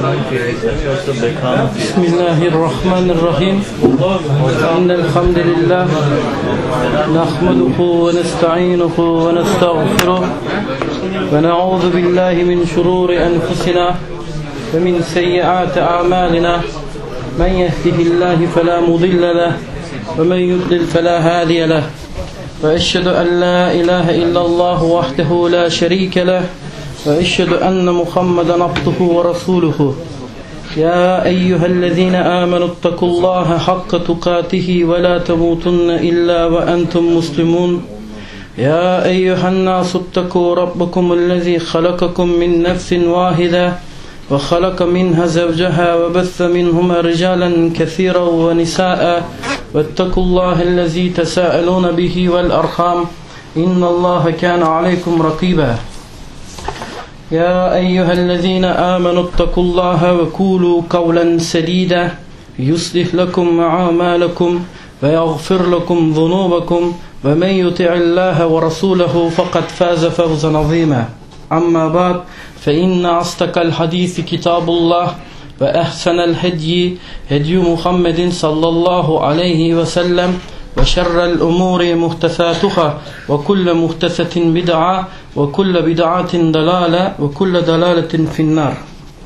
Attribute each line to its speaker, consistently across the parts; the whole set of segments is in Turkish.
Speaker 1: Bismillahirrahmanirrahim. İnnelhamdülillah nahmeduhu ve nesta'inuhu ve nestağfiruh ve na'udzu billahi min şururi enfusina ve min seyyiati a'malina. Men yehdihillahu fela mudille leh ve men yudlil fela hadiye leh. Ve eşhedü en la ilahe illallah vahdehu la şerike leh ve eşhedü enne Muhammeden abduhu ve resuluhu. Ya eyyühellezine amenu ittakullaha hakka tukatihi ve la temutunne illa ve entum muslimun. Ya eyyühennâsu ittakû rabbakumullezî halakakum min nefsin vâhide ve halaka minha zevceha ve besse minhuma ricalen kesiran ve nisâ'a vettekullâhellezî tesâelûne bihi vel arham innallâhe kâne aleykum rakîbâ. يا أيها الذين آمنوا اتقوا الله وقولوا قولا سديدا يصلح لكم أعمالكم ويغفر لكم ذنوبكم ومن يطع الله ورسوله فقد فاز فوزا عظيما أما بعد فإن أصدق الحديث كتاب الله وأحسن الهدي هدي محمد صلى الله عليه وسلم وشر الأمور محدثاتها وكل محدثة بدعة وكل بدعة ضلالة وكل ضلالة في النار.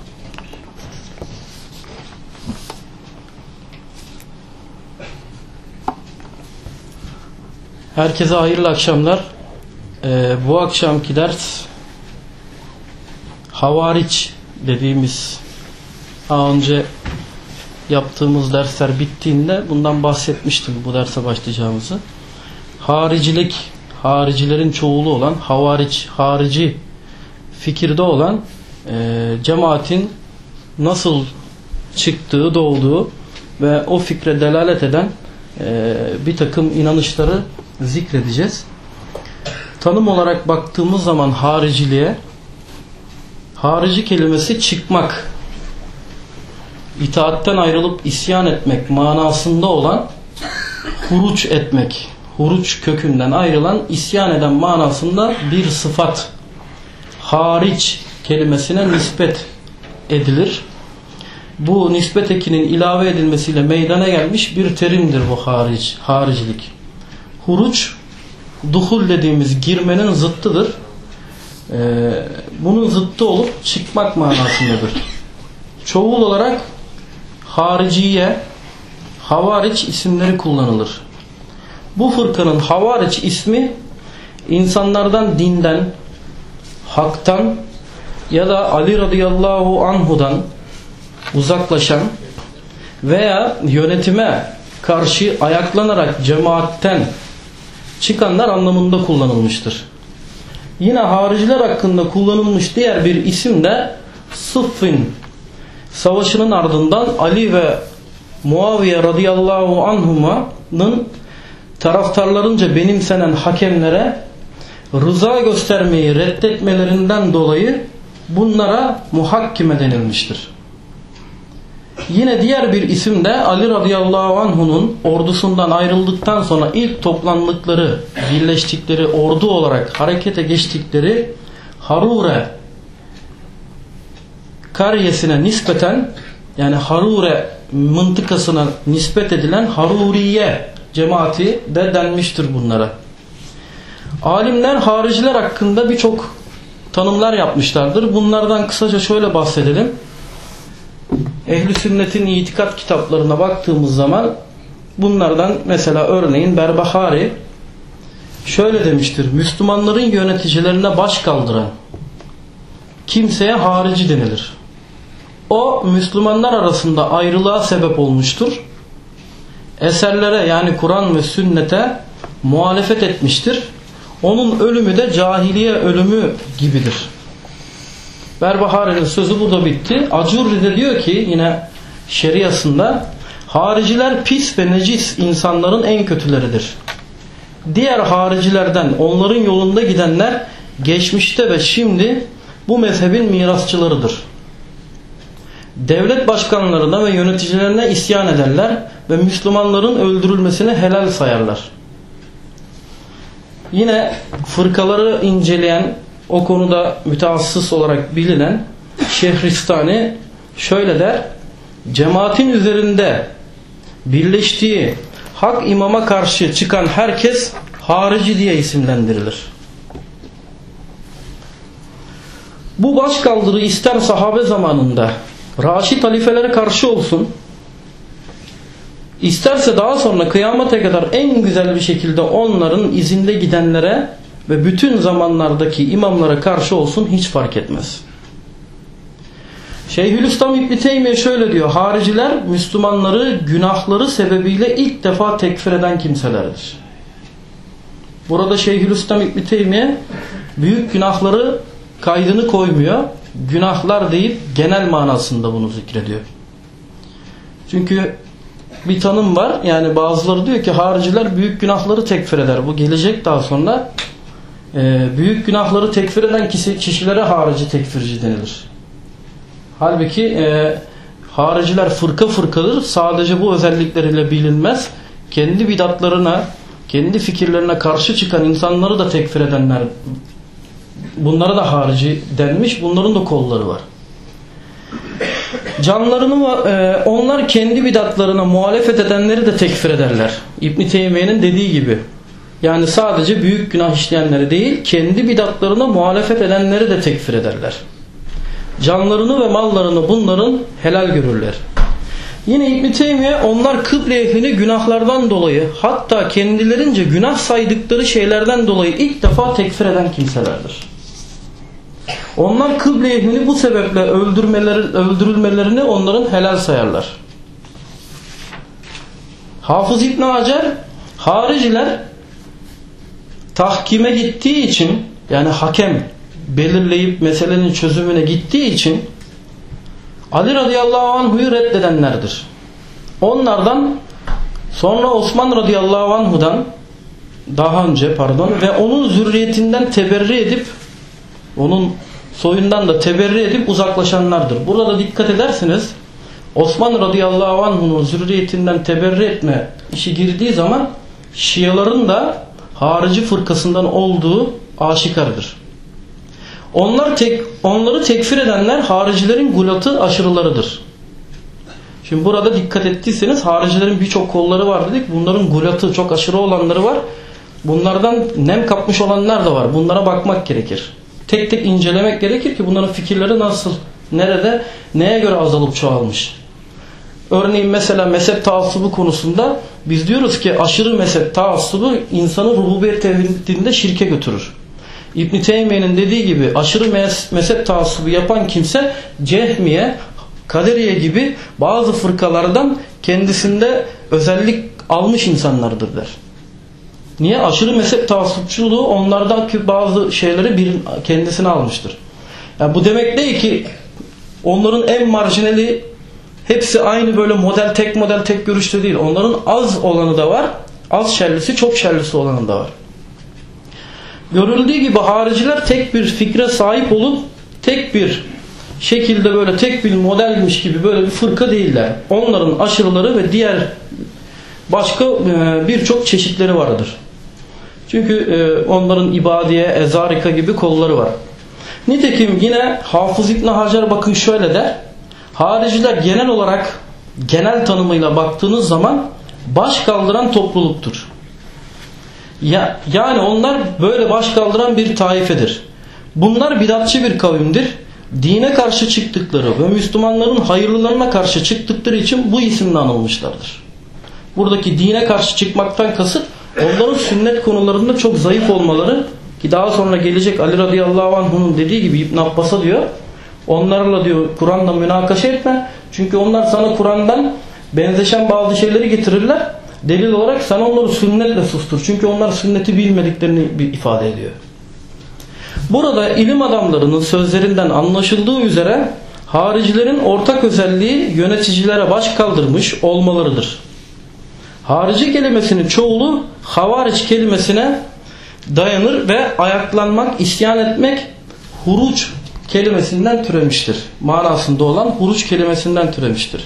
Speaker 1: Herkese hayırlı akşamlar. Bu akşamki ders Havariç dediğimiz, daha önce yaptığımız dersler bittiğinde bundan bahsetmiştim, bu derse başlayacağımızı. Haricilik, haricilerin çoğulu olan havariç, harici fikirde olan cemaatin nasıl çıktığı, doğduğu ve o fikre delalet eden bir takım inanışları zikredeceğiz. Tanım olarak baktığımız zaman hariciliğe, harici kelimesi çıkmak, itaatten ayrılıp isyan etmek manasında olan huruç etmek, huruç kökünden ayrılan, isyan eden manasında bir sıfat hariç kelimesine nispet edilir. Bu nispet ekinin ilave edilmesiyle meydana gelmiş bir terimdir bu haricilik. Huruç, duhul dediğimiz girmenin zıttıdır. Bunun zıttı olup çıkmak manasındadır. Çoğul olarak hariciye, havariç isimleri kullanılır. Bu fırkanın havariç ismi insanlardan, dinden, haktan ya da Ali radıyallahu anhudan uzaklaşan veya yönetime karşı ayaklanarak cemaatten çıkanlar anlamında kullanılmıştır. Yine hariciler hakkında kullanılmış diğer bir isim de Sıffin savaşının ardından Ali ve Muaviye radıyallahu anhuma'nın taraftarlarınca benimsenen hakemlere rıza göstermeyi reddetmelerinden dolayı bunlara muhakkime denilmiştir. Yine diğer bir isim de Ali radıyallahu anhu'nun ordusundan ayrıldıktan sonra ilk toplandıkları, birleştikleri ordu olarak harekete geçtikleri Harure karyesine nispeten, yani Harure mıntıkasına nispet edilen Haruriye cemaati de denmiştir bunlara. Alimler hariciler hakkında birçok tanımlar yapmışlardır. Bunlardan kısaca şöyle bahsedelim. Ehl-i Sünnet'in itikat kitaplarına baktığımız zaman bunlardan mesela örneğin Berbahari şöyle demiştir: Müslümanların yöneticilerine baş kaldıran kimseye harici denilir. O Müslümanlar arasında ayrılığa sebep olmuştur. Eserlere, yani Kur'an ve sünnete muhalefet etmiştir. Onun ölümü de cahiliye ölümü gibidir. Berbahari'nin sözü burada bitti. Acurri de diyor ki yine şeriasında, hariciler pis ve necis insanların en kötüleridir. Diğer haricilerden onların yolunda gidenler geçmişte ve şimdi bu mezhebin mirasçılarıdır. Devlet başkanlarına ve yöneticilerine isyan ederler ve Müslümanların öldürülmesini helal sayarlar. Yine fırkaları inceleyen, o konuda mütehassıs olarak bilinen Şehristani şöyle der: cemaatin üzerinde birleştiği hak imama karşı çıkan herkes harici diye isimlendirilir. Bu başkaldırı ister sahabe zamanında Raşid halifelere karşı olsun, isterse daha sonra kıyamete kadar en güzel bir şekilde onların izinde gidenlere ve bütün zamanlardaki imamlara karşı olsun, hiç fark etmez. Şeyhülislam İbn Teymiye şöyle diyor: hariciler Müslümanları günahları sebebiyle ilk defa tekfir eden kimselerdir. Burada Şeyhülislam İbn Teymiye büyük günahları kaydını koymuyor. Günahlar deyip genel manasında bunu zikrediyor. Çünkü bir tanım var. Yani bazıları diyor ki hariciler büyük günahları tekfir eder. Bu gelecek daha sonra. Büyük günahları tekfir eden kişilere harici, tekfirci denilir. Halbuki hariciler fırka fırkadır. Sadece bu özellikleriyle bilinmez. Kendi bidatlarına, kendi fikirlerine karşı çıkan insanları da tekfir edenler, bunlara da harici denmiş. Bunların da kolları var. Canlarını onlar kendi bidatlarına muhalefet edenleri de tekfir ederler. İbn Teymiye'nin dediği gibi. Yani sadece büyük günah işleyenleri değil, kendi bidatlarına muhalefet edenleri de tekfir ederler. Canlarını ve mallarını bunların helal görürler. Yine İbn Teymiye, onlar kıble ehlini günahlardan dolayı, hatta kendilerince günah saydıkları şeylerden dolayı ilk defa tekfir eden kimselerdir. Onlar kıble ehlini bu sebeple öldürülmelerini onların helal sayarlar. Hafız İbn Hacer, hariciler tahkime gittiği için, yani hakem belirleyip meselenin çözümüne gittiği için Ali radıyallahu anhu'yu reddedenlerdir. Onlardan sonra Osman radıyallahu anhu'dan ve onun zürriyetinden teberri edip, onun soyundan da teberri edip uzaklaşanlardır. Burada dikkat ederseniz Osman radıyallahu anhu'nun zürriyetinden teberri etme işi girdiği zaman Şiaların da harici fırkasından olduğu aşikardır. Onları tekfir edenler haricilerin gulatı, aşırılarıdır. Şimdi burada dikkat ettiyseniz haricilerin birçok kolları var dedik. Bunların gulatı, çok aşırı olanları var. Bunlardan nem kapmış olanlar da var. Bunlara bakmak gerekir. Tek tek incelemek gerekir ki bunların fikirleri nasıl, nerede, neye göre azalıp çoğalmış. Örneğin mesela mezhep taassubu konusunda biz diyoruz ki aşırı mezhep taassubu insanı rububiyet tevhidinde şirke götürür. İbn Teymiye'nin dediği gibi aşırı mezhep taassubu yapan kimse Cehmiye, Kaderiye gibi bazı fırkalardan kendisinde özellik almış insanlardır der. Niye? Aşırı mezhep taassupçuluğu onlardaki bazı şeyleri kendisine almıştır. Yani bu demek değil ki onların en marjinali hepsi aynı böyle model tek görüşte değil. Onların az olanı da var. Az şerlisi, çok şerlisi olanı da var. Görüldüğü gibi hariciler tek bir fikre sahip olup tek bir şekilde böyle tek bir modelmiş gibi böyle bir fırka değiller. Onların aşırıları ve diğer başka birçok çeşitleri vardır. Çünkü onların İbadiye, Ezarika gibi kolları var. Nitekim yine Hafız İbn Hacer bakın şöyle der: hariciler genel olarak, genel tanımıyla baktığınız zaman baş kaldıran topluluktur. Yani onlar böyle baş kaldıran bir taifedir. Bunlar bidatçı bir kavimdir. Dine karşı çıktıkları ve Müslümanların hayırlılarına karşı çıktıkları için bu isimle anılmışlardır. Buradaki dine karşı çıkmaktan kasıt onların sünnet konularında çok zayıf olmaları, ki daha sonra gelecek Ali radıyallahu anh'un dediği gibi İbn Abbas'a diyor, onlarla diyor Kur'an'la münakaşa etme. Çünkü onlar sana Kur'an'dan benzeşen bazı şeyleri getirirler. Delil olarak sana onları sünnetle sustur. Çünkü onlar sünneti bilmediklerini ifade ediyor. Burada ilim adamlarının sözlerinden anlaşıldığı üzere haricilerin ortak özelliği yöneticilere baş kaldırmış olmalarıdır. Harici kelimesinin çoğulu havariç kelimesine dayanır ve ayaklanmak, isyan etmek huruc kelimesinden türemiştir. Manasında olan huruc kelimesinden türemiştir.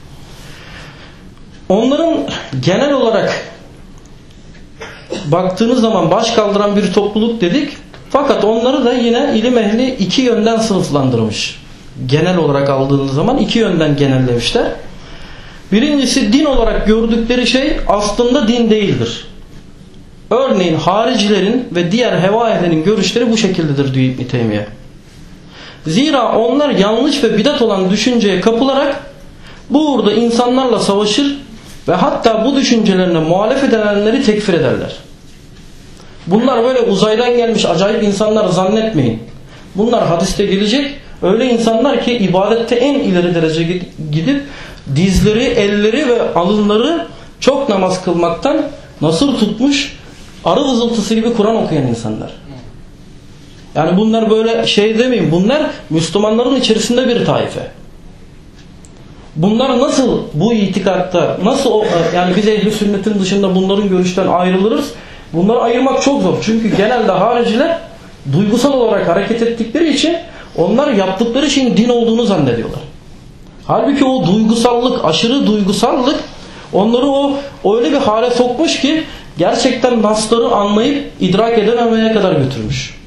Speaker 1: Onların genel olarak baktığınız zaman baş kaldıran bir topluluk dedik. Fakat onları da yine ilim ehli iki yönden sınıflandırmış. genel olarak aldığınız zaman iki yönden genellemişler. Birincisi, din olarak gördükleri şey aslında din değildir. Örneğin haricilerin ve diğer heva ehlinin görüşleri bu şekildedir diyor İbn Teymiye. Zira onlar yanlış ve bidat olan düşünceye kapılarak bu uğurda insanlarla savaşır ve hatta bu düşüncelerine muhalefet edenleri tekfir ederler. Bunlar böyle uzaydan gelmiş acayip insanlar zannetmeyin. Bunlar hadiste gelecek öyle insanlar ki ibadette en ileri derece gidip dizleri, elleri ve alınları çok namaz kılmaktan nasır tutmuş, arı vızıltısı gibi Kur'an okuyan insanlar. Yani bunlar böyle şey demeyin, bunlar Müslümanların içerisinde bir taife. Bunlar nasıl bu itikatta, nasıl yani biz ehl-i sünnetin dışında bunların görüşten ayrılırız? Bunları ayırmak çok zor. Çünkü genelde hariciler duygusal olarak hareket ettikleri için onlar yaptıkları şeyin din olduğunu zannediyorlar. Halbuki o duygusallık, aşırı duygusallık onları öyle bir hale sokmuş ki gerçekten nasları anlayıp idrak edememeye kadar götürmüş.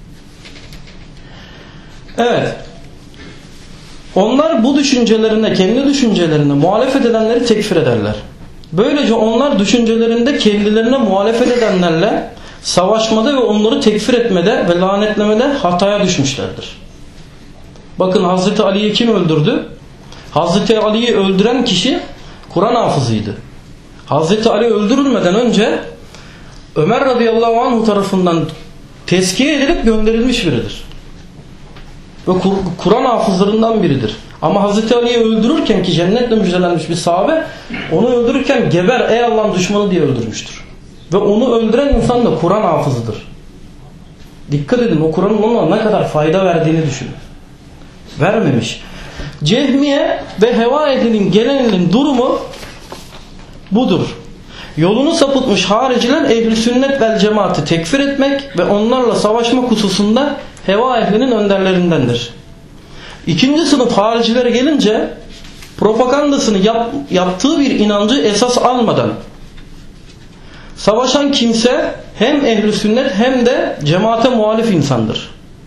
Speaker 1: Evet. Onlar bu düşüncelerine, kendi düşüncelerine muhalefet edenleri tekfir ederler. Böylece onlar düşüncelerinde kendilerine muhalefet edenlerle savaşmada ve onları tekfir etmede ve lanetlemede hataya düşmüşlerdir. Bakın Hazreti Ali'yi kim öldürdü? Hazreti Ali'yi öldüren kişi Kur'an hafızıydı. Hazreti Ali öldürülmeden önce Ömer radıyallahu anh tarafından tezkiye edilip gönderilmiş biridir. Ve Kur'an hafızlarından biridir. Ama Hazreti Ali'yi öldürürken, ki cennetle müjdelenmiş bir sahabe, onu öldürürken geber ey Allah'ın düşmanı diye öldürmüştür. Ve onu öldüren insan da Kur'an hafızıdır. Dikkat edin, o Kur'an'ın ona ne kadar fayda verdiğini düşünün. Vermemiş. Cehmiye ve heva ehlinin genelinin durumu budur. Yolunu sapıtmış hariciler ehl-i sünnet vel cemaati tekfir etmek ve onlarla savaşmak hususunda heva ehlinin önderlerindendir. İkinci sınıf haricilere gelince propagandasını yaptığı bir inancı esas almadan savaşan kimse hem ehl-i sünnet hem de cemaate muhalif insandır.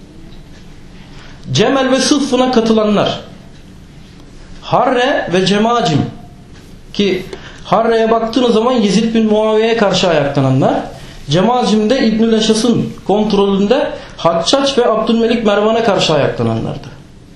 Speaker 1: Cemel ve Sıffın'a katılanlar, Harre ve Cemacim, ki Harre'ye baktığınız zaman Yezid bin Muaviye'ye karşı ayaklananlar, Cemacim'de İbnül Eşas'ın kontrolünde Haccac ve Abdülmelik Mervan'a karşı ayaklananlardı.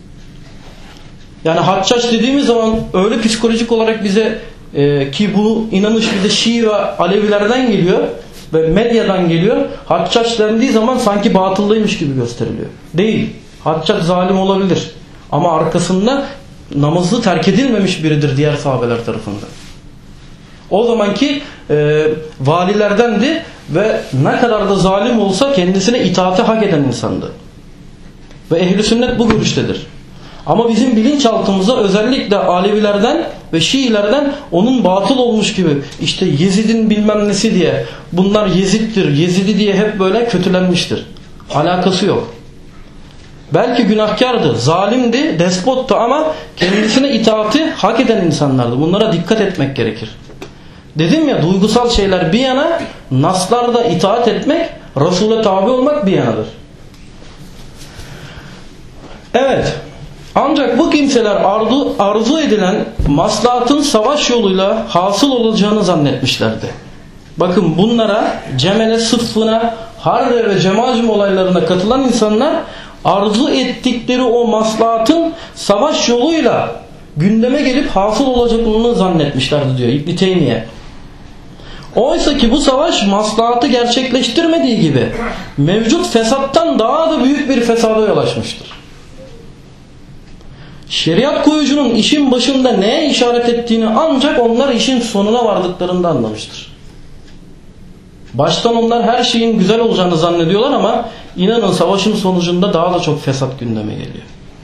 Speaker 1: Yani Haccac dediğimiz zaman öyle psikolojik olarak bize ki bu inanış bir de Şii ve Alevilerden geliyor ve medyadan geliyor. Haccac dendiği zaman sanki batıllıymış gibi gösteriliyor. Değil. Haccac zalim olabilir. Ama arkasında namazı terk edilmemiş biridir diğer sahabeler tarafından. O zamanki valilerdendi ve ne kadar da zalim olsa kendisine itaati hak eden insandı. Ve ehl-i sünnet bu görüştedir. Ama bizim bilinçaltımıza özellikle Alevilerden ve Şiilerden onun batıl olmuş gibi, işte Yezid'in bilmem nesi diye, bunlar Yezid'dir, Yezidi diye hep böyle kötülenmiştir. Alakası yok. Belki günahkardı, zalimdi, despottu ama kendisine itaati hak eden insanlardı. Bunlara dikkat etmek gerekir. Dedim ya, duygusal şeyler bir yana, naslarda itaat etmek, Resul'e tabi olmak bir yanadır. Evet. Ancak bu kimseler arzu edilen maslahatın savaş yoluyla hasıl olacağını zannetmişlerdi. Bakın bunlara, Cemel'e, Sıffın'a, Harre ve Cemacim olaylarına katılan insanlar arzu ettikleri o maslahatın savaş yoluyla gündeme gelip hasıl olacağını zannetmişlerdi diyor İbn Teymiye. Oysa ki bu savaş maslahatı gerçekleştirmediği gibi mevcut fesattan daha da büyük bir fesada yol açmıştır. Şeriat koyucunun işin başında neye işaret ettiğini ancak onlar işin sonuna vardıklarında anlamıştır. Baştan onlar her şeyin güzel olacağını zannediyorlar ama inanın savaşın sonucunda daha da çok fesat gündeme geliyor.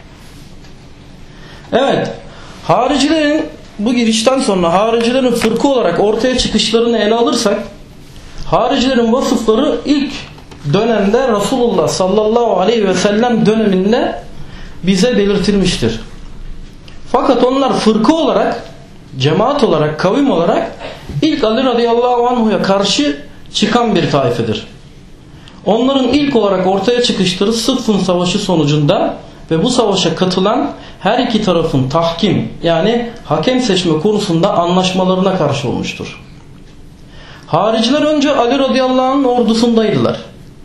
Speaker 1: Evet, haricilerin bu girişten sonra haricilerin fırka olarak ortaya çıkışlarını ele alırsak, haricilerin vasıfları ilk dönemde Resulullah sallallahu aleyhi ve sellem döneminde bize belirtilmiştir. Fakat onlar fırka olarak, cemaat olarak, kavim olarak ilk Ali radıyallahu anhu'ya karşı çıkan bir taifedir. Onların ilk olarak ortaya çıkışları Sıffın Savaşı sonucunda ve bu savaşa katılan her iki tarafın tahkim yani hakem seçme konusunda anlaşmalarına karşı olmuştur. Hariciler önce Ali radıyallahu anh'ın ordusundaydılar.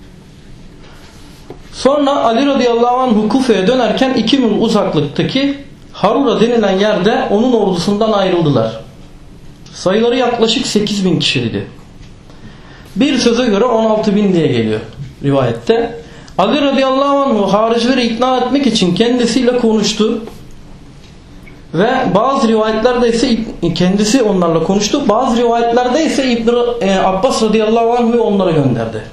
Speaker 1: Sonra Ali radıyallahu anh Kufe'ye dönerken 2 mil uzaklıktaki Harura denilen yerde onun ordusundan ayrıldılar. Sayıları yaklaşık 8.000 kişiydi. Bir söze göre 16.000 diye geliyor rivayette. Ali radıyallahu anh haricileri ikna etmek için kendisiyle konuştu. Ve bazı rivayetlerde ise kendisi onlarla konuştu. Bazı rivayetlerde ise Abbas radıyallahu anh'ı onlara gönderdi.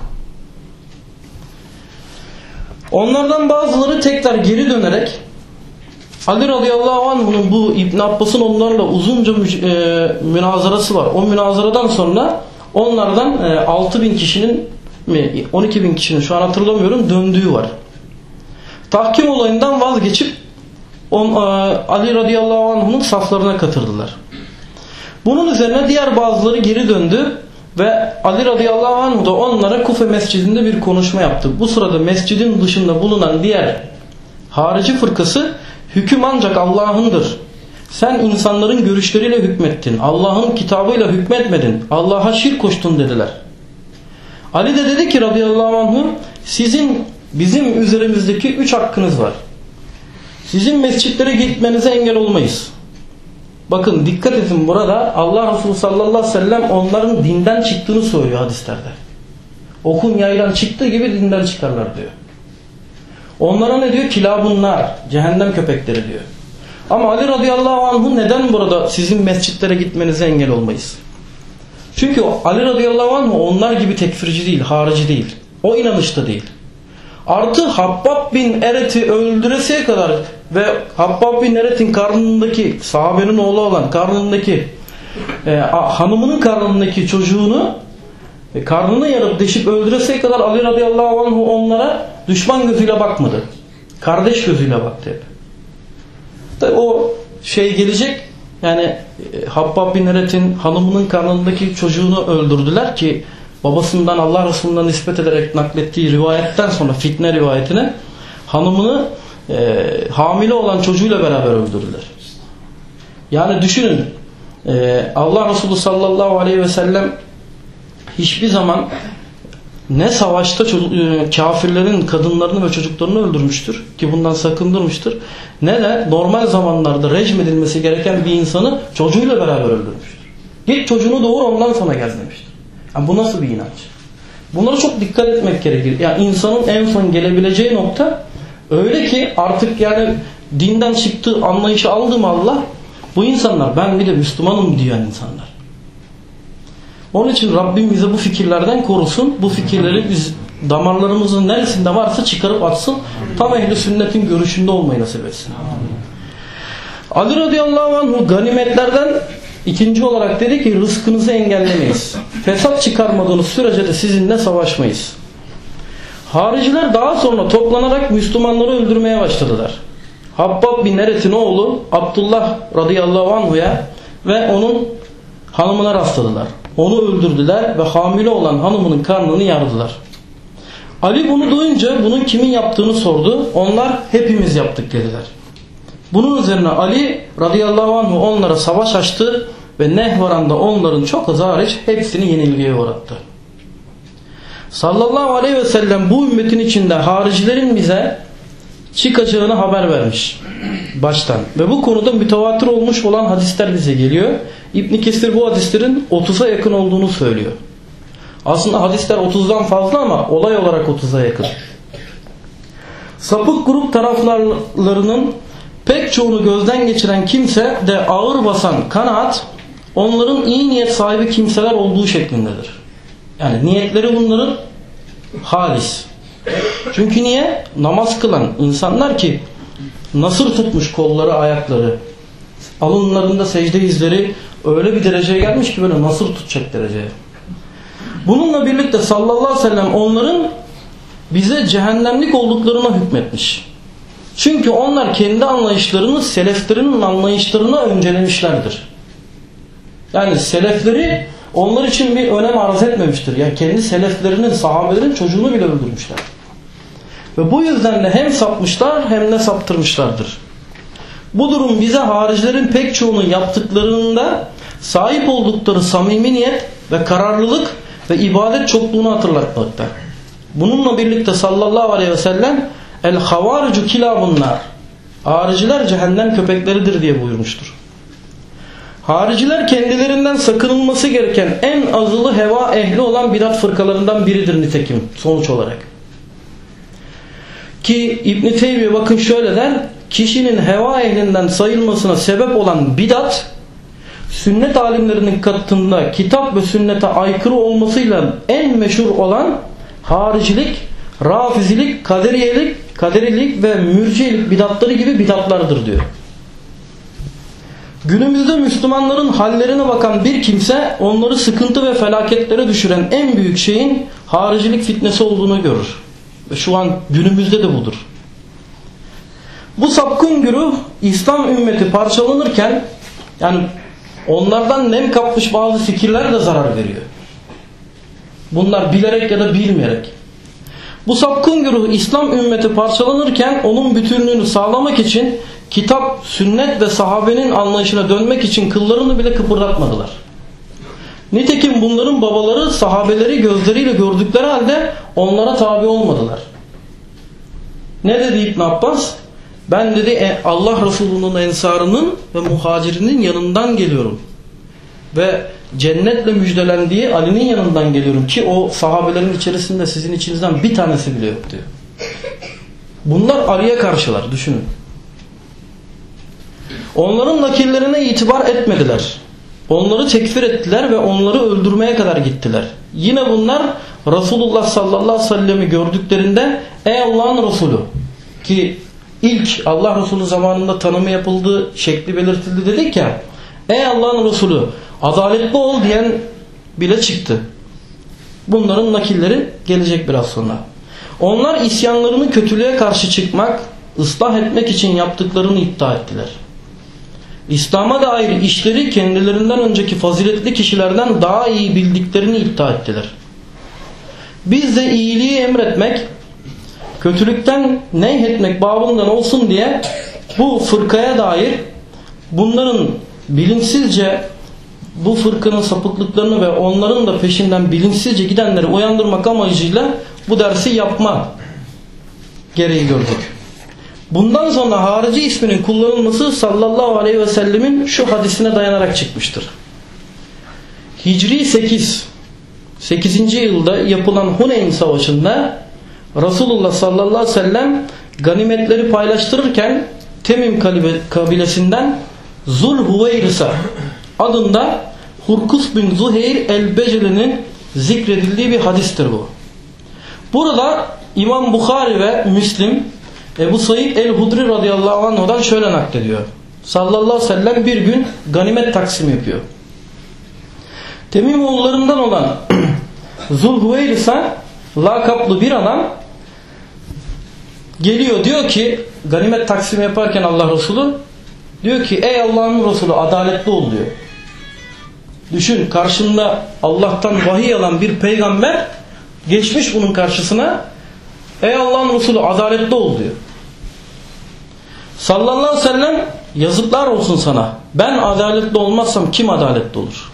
Speaker 1: Onlardan bazıları tekrar geri dönerek Ali radıyallahu anh'ın bu İbn Abbas'ın onlarla uzunca münazarası var. O münazaradan sonra onlardan 6.000 kişinin mi 12.000 kişinin şu an hatırlamıyorum döndüğü var. Tahkim olayından vazgeçip Ali radıyallahu anh'ın saflarına katıldılar. Bunun üzerine diğer bazıları geri döndü ve Ali radıyallahu anh da onlara Kufe mescidinde bir konuşma yaptı. Bu sırada mescidin dışında bulunan diğer harici fırkası hüküm ancak Allah'ındır. Sen insanların görüşleriyle hükmettin. Allah'ın kitabıyla hükmetmedin. Allah'a şirk koştun dediler. Ali de dedi ki radıyallahu anh sizin bizim üzerimizdeki 3 hakkınız var. Sizin mescitlere gitmenize engel olmayız. Bakın dikkat edin burada Allah Resulü sallallahu aleyhi ve sellem onların dinden çıktığını söylüyor hadislerde. Okun yaydan çıktığı gibi dinden çıkarlar diyor. Onlara ne diyor? Kilabunlar, cehennem köpekleri diyor. Ama Ali radıyallahu anh neden burada sizin mescitlere gitmenize engel olmayız? Çünkü Ali radıyallahu anh onlar gibi tekfirci değil, harici değil. O inanışta değil. Artı Habbab bin Eret'i öldüresiye kadar ve Habbab bin Eret'in karnındaki sahabenin oğlu olan karnındaki hanımının karnındaki çocuğunu karnını yarıp deşip öldüresiye kadar Ali radıyallahu anh onlara düşman gözüyle bakmadı. Kardeş gözüyle baktı hep. Tabi o şey gelecek yani Habbab bin Eret'in hanımının karnındaki çocuğunu öldürdüler ki babasından Allah Resulü'nden nispet ederek naklettiği rivayetten sonra fitne rivayetine hanımını hamile olan çocuğuyla beraber öldürdüler. Yani düşünün Allah Resulü sallallahu aleyhi ve sellem hiçbir zaman ne savaşta kafirlerin kadınlarını ve çocuklarını öldürmüştür ki bundan sakındırmıştır, ne de normal zamanlarda rejim edilmesi gereken bir insanı çocuğuyla beraber öldürmüştür. Git çocuğunu doğur ondan sonra gel demiştir. Yani bu nasıl bir inanç? Bunlara çok dikkat etmek gerekir. Yani insanın en son gelebileceği nokta öyle ki artık yani dinden çıktığı anlayışı aldı mı Allah, bu insanlar ben bir de Müslümanım diyen insanlar. Onun için Rabbim bize bu fikirlerden korusun. Bu fikirleri biz damarlarımızın neresinde varsa çıkarıp atsın. Tam ehli sünnetin görüşünde olmayı nasip etsin. Ali radıyallahu anh ganimetlerden ikinci olarak dedi ki rızkınızı engellemeyiz. Fesat çıkarmadığınız sürece de sizinle savaşmayız. Hariciler daha sonra toplanarak Müslümanları öldürmeye başladılar. Habbab bin Eret'in oğlu Abdullah radıyallahu anh'ya ve onun hanımına rastladılar. Onu öldürdüler ve hamile olan hanımının karnını yardılar. Ali bunu duyunca bunun kimin yaptığını sordu. Onlar hepimiz yaptık dediler. Bunun üzerine Ali radıyallahu anh onlara savaş açtı ve Nehvaran'da onların çok az hariç hepsini yenilgiye uğrattı. Sallallahu aleyhi ve sellem bu ümmetin içinde haricilerin bize çıkacağını haber vermiş baştan. Ve bu konuda mütevatir olmuş olan hadisler bize geliyor. İbn Kesir bu hadislerin 30'a yakın olduğunu söylüyor. Aslında hadisler 30'dan fazla ama olay olarak 30'a yakın. Sapık grup taraflarının pek çoğunu gözden geçiren kimse de ağır basan kanaat onların iyi niyet sahibi kimseler olduğu şeklindedir. Yani niyetleri bunların halis. Çünkü niye? Namaz kılan insanlar ki nasır tutmuş kolları ayakları, alınlarında secde izleri öyle bir dereceye gelmiş ki böyle nasır tutacak dereceye. Bununla birlikte sallallahu aleyhi ve sellem onların bize cehennemlik olduklarına hükmetmiş. Çünkü onlar kendi anlayışlarını seleflerinin anlayışlarına öncelemişlerdir. Yani selefleri onlar için bir önem arz etmemiştir. Yani kendi seleflerinin, sahabelerin çocuğunu bile öldürmüşler. Ve bu yüzden de hem sapmışlar hem de saptırmışlardır. Bu durum bize haricilerin pek çoğunun yaptıklarında sahip oldukları samimi niyet ve kararlılık ve ibadet çokluğunu hatırlatmakta. Bununla birlikte sallallahu aleyhi ve sellem el-havaricu kilabunlar, hariciler cehennem köpekleridir diye buyurmuştur. Hariciler kendilerinden sakınılması gereken en azılı heva ehli olan bidat fırkalarından biridir nitekim sonuç olarak. Ki İbn-i Teymiye bakın şöyle der, kişinin heva ehlinden sayılmasına sebep olan bidat, sünnet alimlerinin katında kitap ve sünnete aykırı olmasıyla en meşhur olan haricilik, rafizilik, kaderilik ve mürciyelik bidatları gibi bidatlardır diyor. Günümüzde Müslümanların hallerine bakan bir kimse onları sıkıntı ve felaketlere düşüren en büyük şeyin haricilik fitnesi olduğunu görür. Ve şu an günümüzde de budur. Bu sapkın güruh İslam ümmeti parçalanırken, yani onlardan nem kapmış bazı fikirler de zarar veriyor. Bunlar bilerek ya da bilmeyerek. Bu sapkın güruh İslam ümmeti parçalanırken onun bütünlüğünü sağlamak için kitap, sünnet ve sahabenin anlayışına dönmek için kıllarını bile kıpırdatmadılar. Nitekim bunların babaları sahabeleri gözleriyle gördükleri halde onlara tabi olmadılar. Ne dedi İbn Abbas? Ben dedi Allah Resulü'nün ensarının ve muhacirinin yanından geliyorum. Ve cennetle müjdelendiği Ali'nin yanından geliyorum ki o sahabelerin içerisinde sizin içinizden bir tanesi bile yok diyor. Bunlar Ali'ye karşılar, düşünün. Onların nakillerine itibar etmediler. Onları tekfir ettiler ve onları öldürmeye kadar gittiler. Yine bunlar Resulullah sallallahu aleyhi ve sellem'i gördüklerinde ey Allah'ın Resulü, ki ilk Allah Resulü zamanında tanımı yapıldığı şekli belirtildi dedik ya, ey Allah'ın Resulü adaletli ol diyen bile çıktı. Bunların nakilleri gelecek biraz sonra. Onlar isyanlarını kötülüğe karşı çıkmak, ıslah etmek için yaptıklarını iddia ettiler. İslam'a dair işleri kendilerinden önceki faziletli kişilerden daha iyi bildiklerini iddia ettiler. Biz de iyiliği emretmek, kötülükten nehyetmek babından olsun diye bu fırkaya dair bunların bilinçsizce bu fırkanın sapıklıklarını ve onların da peşinden bilinçsizce gidenleri uyandırmak amacıyla bu dersi yapma gereği gördük. Bundan sonra harici isminin kullanılması sallallahu aleyhi ve sellemin şu hadisine dayanarak çıkmıştır. Hicri 8. yılda yapılan Huneyn Savaşı'nda Resulullah sallallahu aleyhi ve sellem ganimetleri paylaştırırken Temim kabilesinden Zulhuveyris'a adında Hurkus bin Zuheyr el-Beceli'nin zikredildiği bir hadistir bu. Burada İmam Bukhari ve Müslim Ebu Said el-Hudri radıyallahu anh'dan şöyle naklediyor. Sallallahu aleyhi ve sellem bir gün ganimet taksim yapıyor. Temim oğullarından olan Zulhuveyris'a lakaplı bir adam geliyor, diyor ki ganimet taksimi yaparken Allah Resulü diyor ki ey Allah'ın Resulü adaletli ol diyor. Düşün, karşında Allah'tan vahiy alan bir peygamber geçmiş bunun karşısına, ey Allah'ın Resulü adaletli ol diyor. Sallallahu aleyhi ve sellem yazıklar olsun sana, ben adaletli olmazsam kim adaletli olur?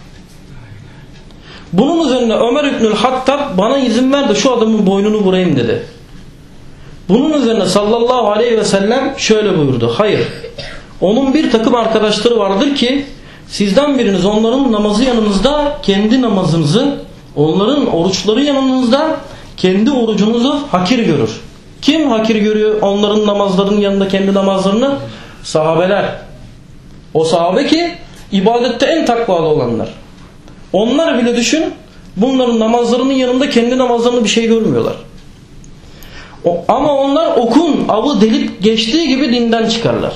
Speaker 1: Bunun üzerine Ömer İbnül Hattab bana izin ver de şu adamın boynunu vurayım dedi. Bunun üzerine sallallahu aleyhi ve sellem şöyle buyurdu. Hayır, onun bir takım arkadaşları vardır ki sizden biriniz onların namazı yanınızda kendi namazınızı, onların oruçları yanınızda kendi orucunuzu hakir görür. Kim hakir görüyor onların namazlarının yanında kendi namazlarını? Sahabeler. O sahabe ki ibadette en takvalı olanlar. Onlar bile düşün, bunların namazlarının yanında kendi namazlarını bir şey görmüyorlar. Ama onlar okun avı delip geçtiği gibi dinden çıkarlar.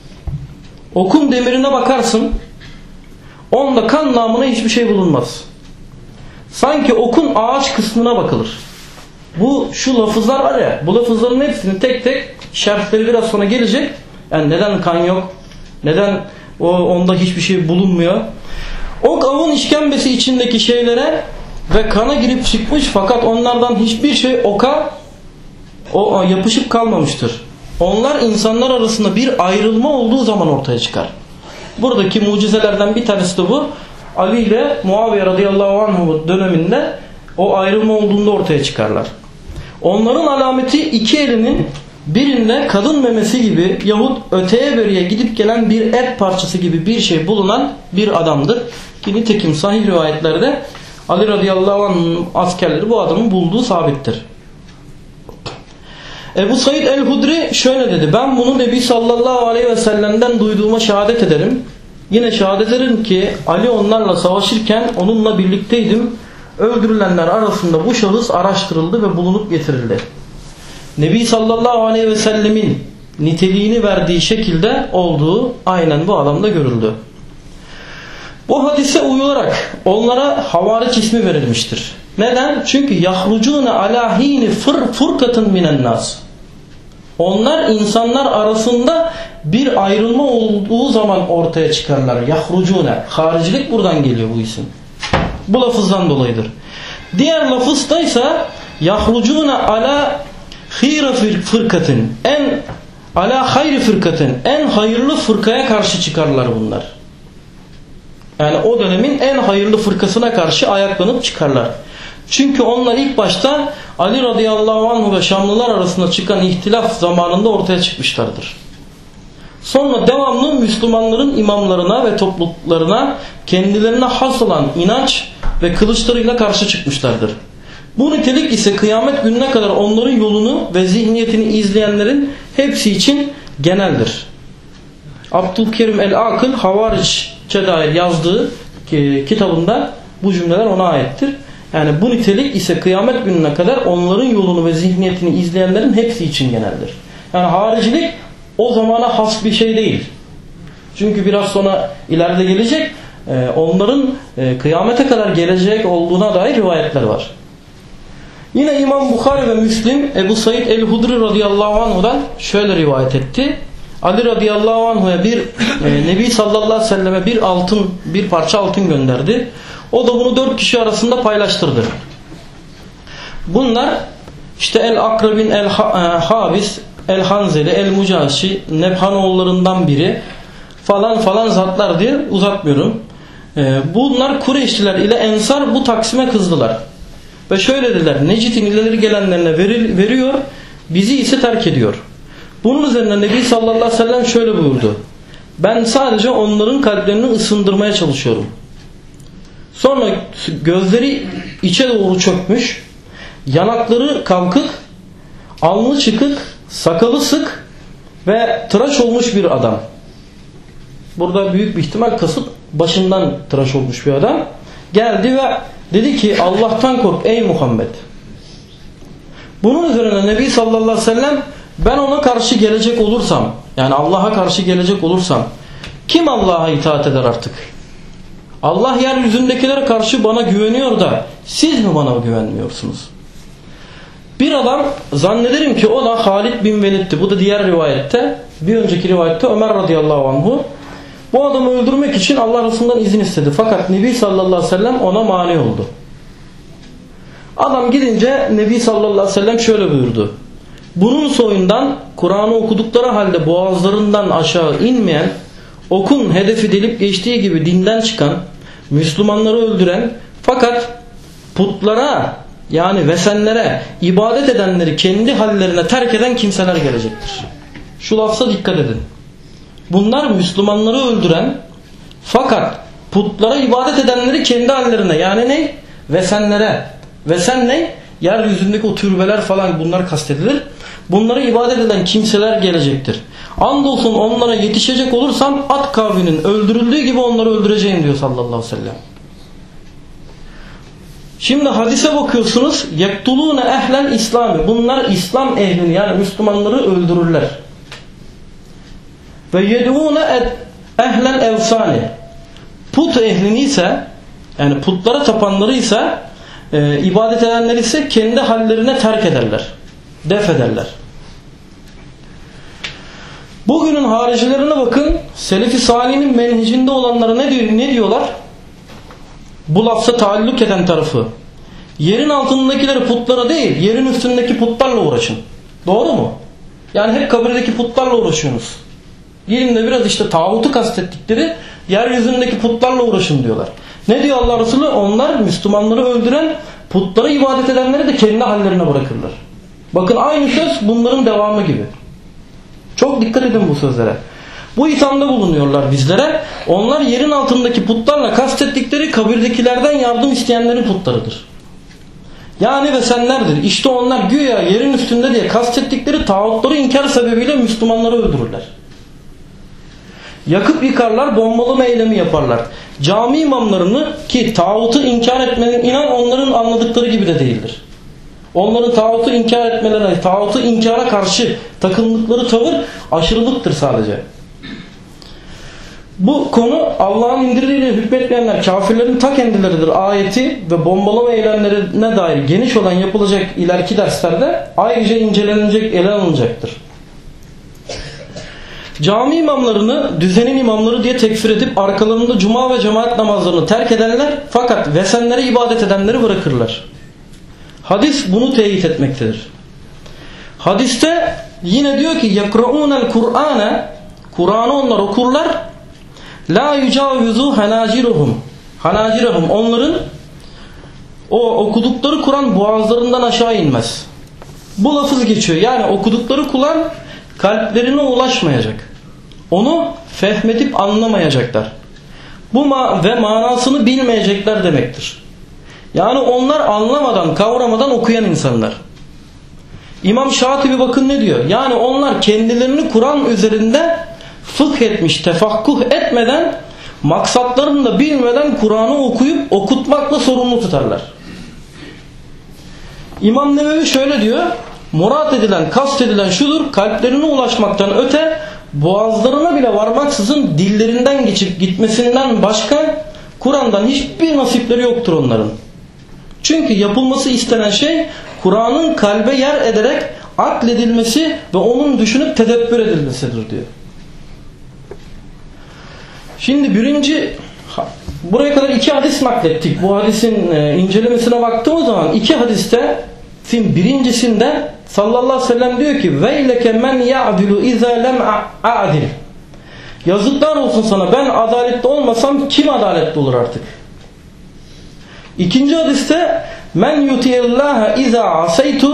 Speaker 1: Okun demirine bakarsın, onda kan namına hiçbir şey bulunmaz. Sanki okun ağaç kısmına bakılır. Şu lafızlar var ya, bu lafızların hepsini tek tek şerhleri biraz sonra gelecek. Yani neden kan yok? Neden onda hiçbir şey bulunmuyor? Ok avın işkembesi içindeki şeylere ve kana girip çıkmış fakat onlardan hiçbir şey oka o yapışıp kalmamıştır. Onlar insanlar arasında bir ayrılma olduğu zaman ortaya çıkar. Buradaki mucizelerden bir tanesi de bu. Ali ile Muaviye radıyallahu anh döneminde o ayrılma olduğunda ortaya çıkarlar. Onların alameti iki elinin birinde kadın memesi gibi yahut öteye beriye gidip gelen bir et parçası gibi bir şey bulunan bir adamdır. Ki nitekim sahih rivayetlerde Ali radıyallahu anh'ın askerleri bu adamın bulduğu sabittir. Ebu Said el-Hudri şöyle dedi: ben bunu Nebi sallallahu aleyhi ve sellem'den duyduğuma şehadet ederim. Yine şehadet ederim ki Ali onlarla savaşırken onunla birlikteydim. Öldürülenler arasında bu şahıs araştırıldı ve bulunup getirildi. Nebi sallallahu aleyhi ve sellemin niteliğini verdiği şekilde olduğu aynen bu adamda görüldü. Bu hadise uyularak onlara havariç ismi verilmiştir. Neden? Çünkü yahrucune ala hini furkatın minen nas. Onlar insanlar arasında bir ayrılma olduğu zaman ortaya çıkarlar. Yahrucune. Haricilik buradan geliyor bu isim. Bu lafızdan dolayıdır. Diğer lafızda ise yahrucune ala hayra fırkatın, ala hayri fırkatın, en hayırlı fırkaya karşı çıkarlar bunlar. Yani o dönemin en hayırlı fırkasına karşı ayaklanıp çıkarlar. Çünkü onlar ilk başta Ali radıyallahu anh ve Şamlılar arasında çıkan ihtilaf zamanında ortaya çıkmışlardır. Sonra devamlı Müslümanların imamlarına ve topluluklarına kendilerine has olan inanç ve kılıçlarıyla karşı çıkmışlardır. Bu nitelik ise kıyamet gününe kadar onların yolunu ve zihniyetini izleyenlerin hepsi için geneldir. Abdülkerim el-Akıl Havariç'e dair yazdığı kitabında bu cümleler ona aittir. Yani bu nitelik ise kıyamet gününe kadar onların yolunu ve zihniyetini izleyenlerin hepsi için geneldir. Yani haricilik o zamana has bir şey değil. Çünkü biraz sonra ileride gelecek, onların kıyamete kadar gelecek olduğuna dair rivayetler var. Yine İmam Bukhari ve Müslim Ebu Said el-Hudri radıyallahu anh'dan şöyle rivayet etti. Ali radıyallahu anh'a Nebi sallallahu aleyhi ve selleme bir parça altın gönderdi. O da bunu 4 kişi arasında paylaştırdı. Bunlar işte el-Akrabin, el-Habis, el-Hanzeli, el-Mucaşi, Nebhanoğullarından biri falan zatlar diye uzatmıyorum. Bunlar Kureyşliler ile Ensar bu taksime kızdılar. Ve şöyle dediler: Necit'in ileri gelenlerine veriyor, bizi ise terk ediyor. Bunun üzerine Nebi sallallahu aleyhi ve sellem şöyle buyurdu: ben sadece onların kalplerini ısındırmaya çalışıyorum. Sonra gözleri içe doğru çökmüş, yanakları kalkık, alnı çıkık, sakalı sık ve tıraş olmuş bir adam. Burada büyük bir ihtimal kasıt başından tıraş olmuş bir adam geldi ve dedi ki: Allah'tan kork ey Muhammed. Bunun üzerine Nebi sallallahu aleyhi ve sellem: ben ona karşı gelecek olursam, yani Allah'a karşı gelecek olursam kim Allah'a itaat eder artık? Allah yeryüzündekilere karşı bana güveniyor da siz mi bana güvenmiyorsunuz? Bir adam, zannederim ki o da Halid bin Velid'ti. Bu da diğer rivayette, bir önceki rivayette Ömer radıyallahu anhu. Bu adamı öldürmek için Allah Resulü'nden izin istedi. Fakat Nebi sallallahu aleyhi ve sellem ona mani oldu. Adam gidince Nebi sallallahu aleyhi ve sellem şöyle buyurdu: bunun soyundan Kur'an'ı okudukları halde boğazlarından aşağı inmeyen, okun hedefi delip geçtiği gibi dinden çıkan, Müslümanları öldüren fakat putlara, yani vesenlere ibadet edenleri kendi hallerine terk eden kimseler gelecektir. Şu lafza dikkat edin. Bunlar Müslümanları öldüren fakat putlara ibadet edenleri kendi hallerine, yani ne? Vesenlere. Vesen ne? Yeryüzündeki o türbeler falan, bunlar kastedilir. Bunlara ibadet eden kimseler gelecektir. Andolsun onlara yetişecek olursam at kavminin öldürüldüğü gibi onları öldüreceğim diyor sallallahu aleyhi ve sellem. Şimdi hadise bakıyorsunuz. Yektulûne ehlel İslami. Bunlar İslam ehlini, yani Müslümanları öldürürler. Ve yedûne ehlel evsani. Put ehlini ise, yani putlara tapanları ise, ibadet edenleri ise kendi hallerine terk ederler. Def ederler. Bugünün haricilerine bakın. Selefi Salih'in menhecinde olanlara ne diyorlar? Bu lafza taalluk eden tarafı: yerin altındakileri putlara değil, yerin üstündeki putlarla uğraşın. Doğru mu? Yani hep kabirdeki putlarla uğraşıyorsunuz. Gelin de biraz işte tağutu kastettikleri yeryüzündeki putlarla uğraşın diyorlar. Ne diyor Allah Resulü? Onlar Müslümanları öldüren, putlara ibadet edenleri de kendi hallerine bırakırlar. Bakın aynı söz bunların devamı gibi. Çok dikkat edin bu sözlere. Bu ithamda bulunuyorlar bizlere. Onlar yerin altındaki putlarla kastettikleri kabirdekilerden yardım isteyenlerin putlarıdır. Yani ve senlerdir. İşte onlar güya yerin üstünde diye kastettikleri tağutları inkar sebebiyle Müslümanları öldürürler. Yakıp yıkarlar, bombalama eylemi yaparlar. Cami imamlarını, ki tağutu inkar etmenin inan onların anladıkları gibi de değildir. Onların tağutu inkar etmelerine, tağutu inkara karşı takındıkları tavır aşırılıktır sadece. Bu konu Allah'ın indirdiğiyle hükmetmeyenler kafirlerin ta kendileridir ayeti ve bombalama eylemlerine dair geniş olan yapılacak ileriki derslerde ayrıca incelenecek, ele alınacaktır. Cami imamlarını düzenin imamları diye tekfir edip arkalarında cuma ve cemaat namazlarını terk ederler, fakat vesenlere ibadet edenleri bırakırlar. Hadis bunu teyit etmektedir. Hadiste yine diyor ki yakraunel Kur'ane, Kur'an'ı onlar okurlar, la yucavizu hanacirahum, onların o okudukları Kur'an boğazlarından aşağı inmez. Bu lafız geçiyor. Yani okudukları Kur'an kalplerine ulaşmayacak. Onu fehmedip anlamayacaklar. Ve manasını bilmeyecekler demektir. Yani onlar anlamadan, kavramadan okuyan insanlar. İmam Şatibi bakın ne diyor? Yani onlar kendilerini Kur'an üzerinde fıkh etmiş, tefakkuh etmeden, maksatlarını da bilmeden Kur'an'ı okuyup okutmakla sorumlu tutarlar. İmam Nevevi şöyle diyor: murat edilen, kast edilen şudur, kalplerine ulaşmaktan öte boğazlarına bile varmaksızın dillerinden geçip gitmesinden başka Kur'an'dan hiçbir nasipleri yoktur onların. Çünkü yapılması istenen şey Kur'an'ın kalbe yer ederek akledilmesi ve onun düşünüp tedebbür edilmesidir diyor. Şimdi buraya kadar 2 hadis naklettik. Bu hadisin incelemesine baktığımız zaman 2 hadiste birincisinde sallallahu aleyhi ve sellem diyor ki veyleke men ya'dilu izâ lem a'dil. Yazıklar olsun sana, ben adaletli olmasam kim adaletli olur artık? İkinci hadiste men yuti'illâhe izâ asaytu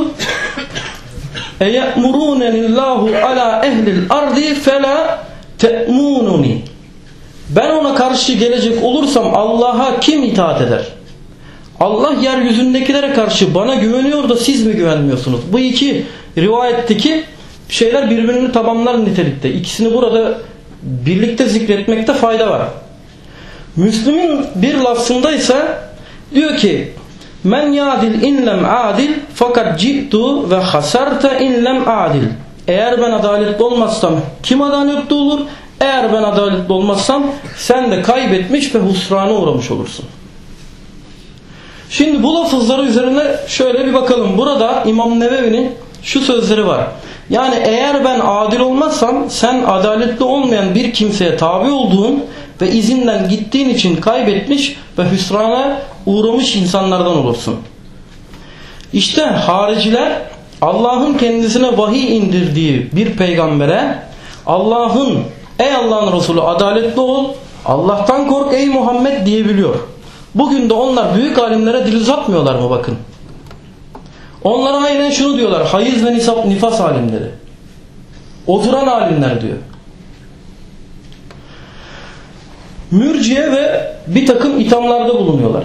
Speaker 1: eye'murûnenillâhu alâ ehlil ardi felâ te'mûnuni. Ben ona karşı gelecek olursam Allah'a kim itaat eder? Allah yeryüzündekilere karşı bana güveniyor da siz mi güvenmiyorsunuz? Bu iki rivayetteki şeyler birbirini tamamlar nitelikte. İkisini burada birlikte zikretmekte fayda var. Müslüm'ün bir lafzında ise diyor ki men yadil inlem adil fakat ci'tu ve hasarte inlem adil. Eğer ben adaletli olmazsam kim adaletli olur? Eğer ben adaletli olmazsam sen de kaybetmiş ve husrana uğramış olursun. Şimdi bu lafızları üzerine şöyle bir bakalım. Burada İmam Nevevi'nin şu sözleri var. Yani eğer ben adil olmazsam sen adaletli olmayan bir kimseye tabi olduğun ve izinden gittiğin için kaybetmiş ve hüsrana uğramış insanlardan olursun. İşte hariciler Allah'ın kendisine vahiy indirdiği bir peygambere ey Allah'ın Resulü adaletli ol, Allah'tan kork ey Muhammed diyebiliyor. Bugün de onlar büyük alimlere dil uzatmıyorlar mı bakın. Onlara aynen şunu diyorlar: hayız ve nifas alimleri. Oturan alimler diyor. Mürciye ve bir takım ithamlarda bulunuyorlar.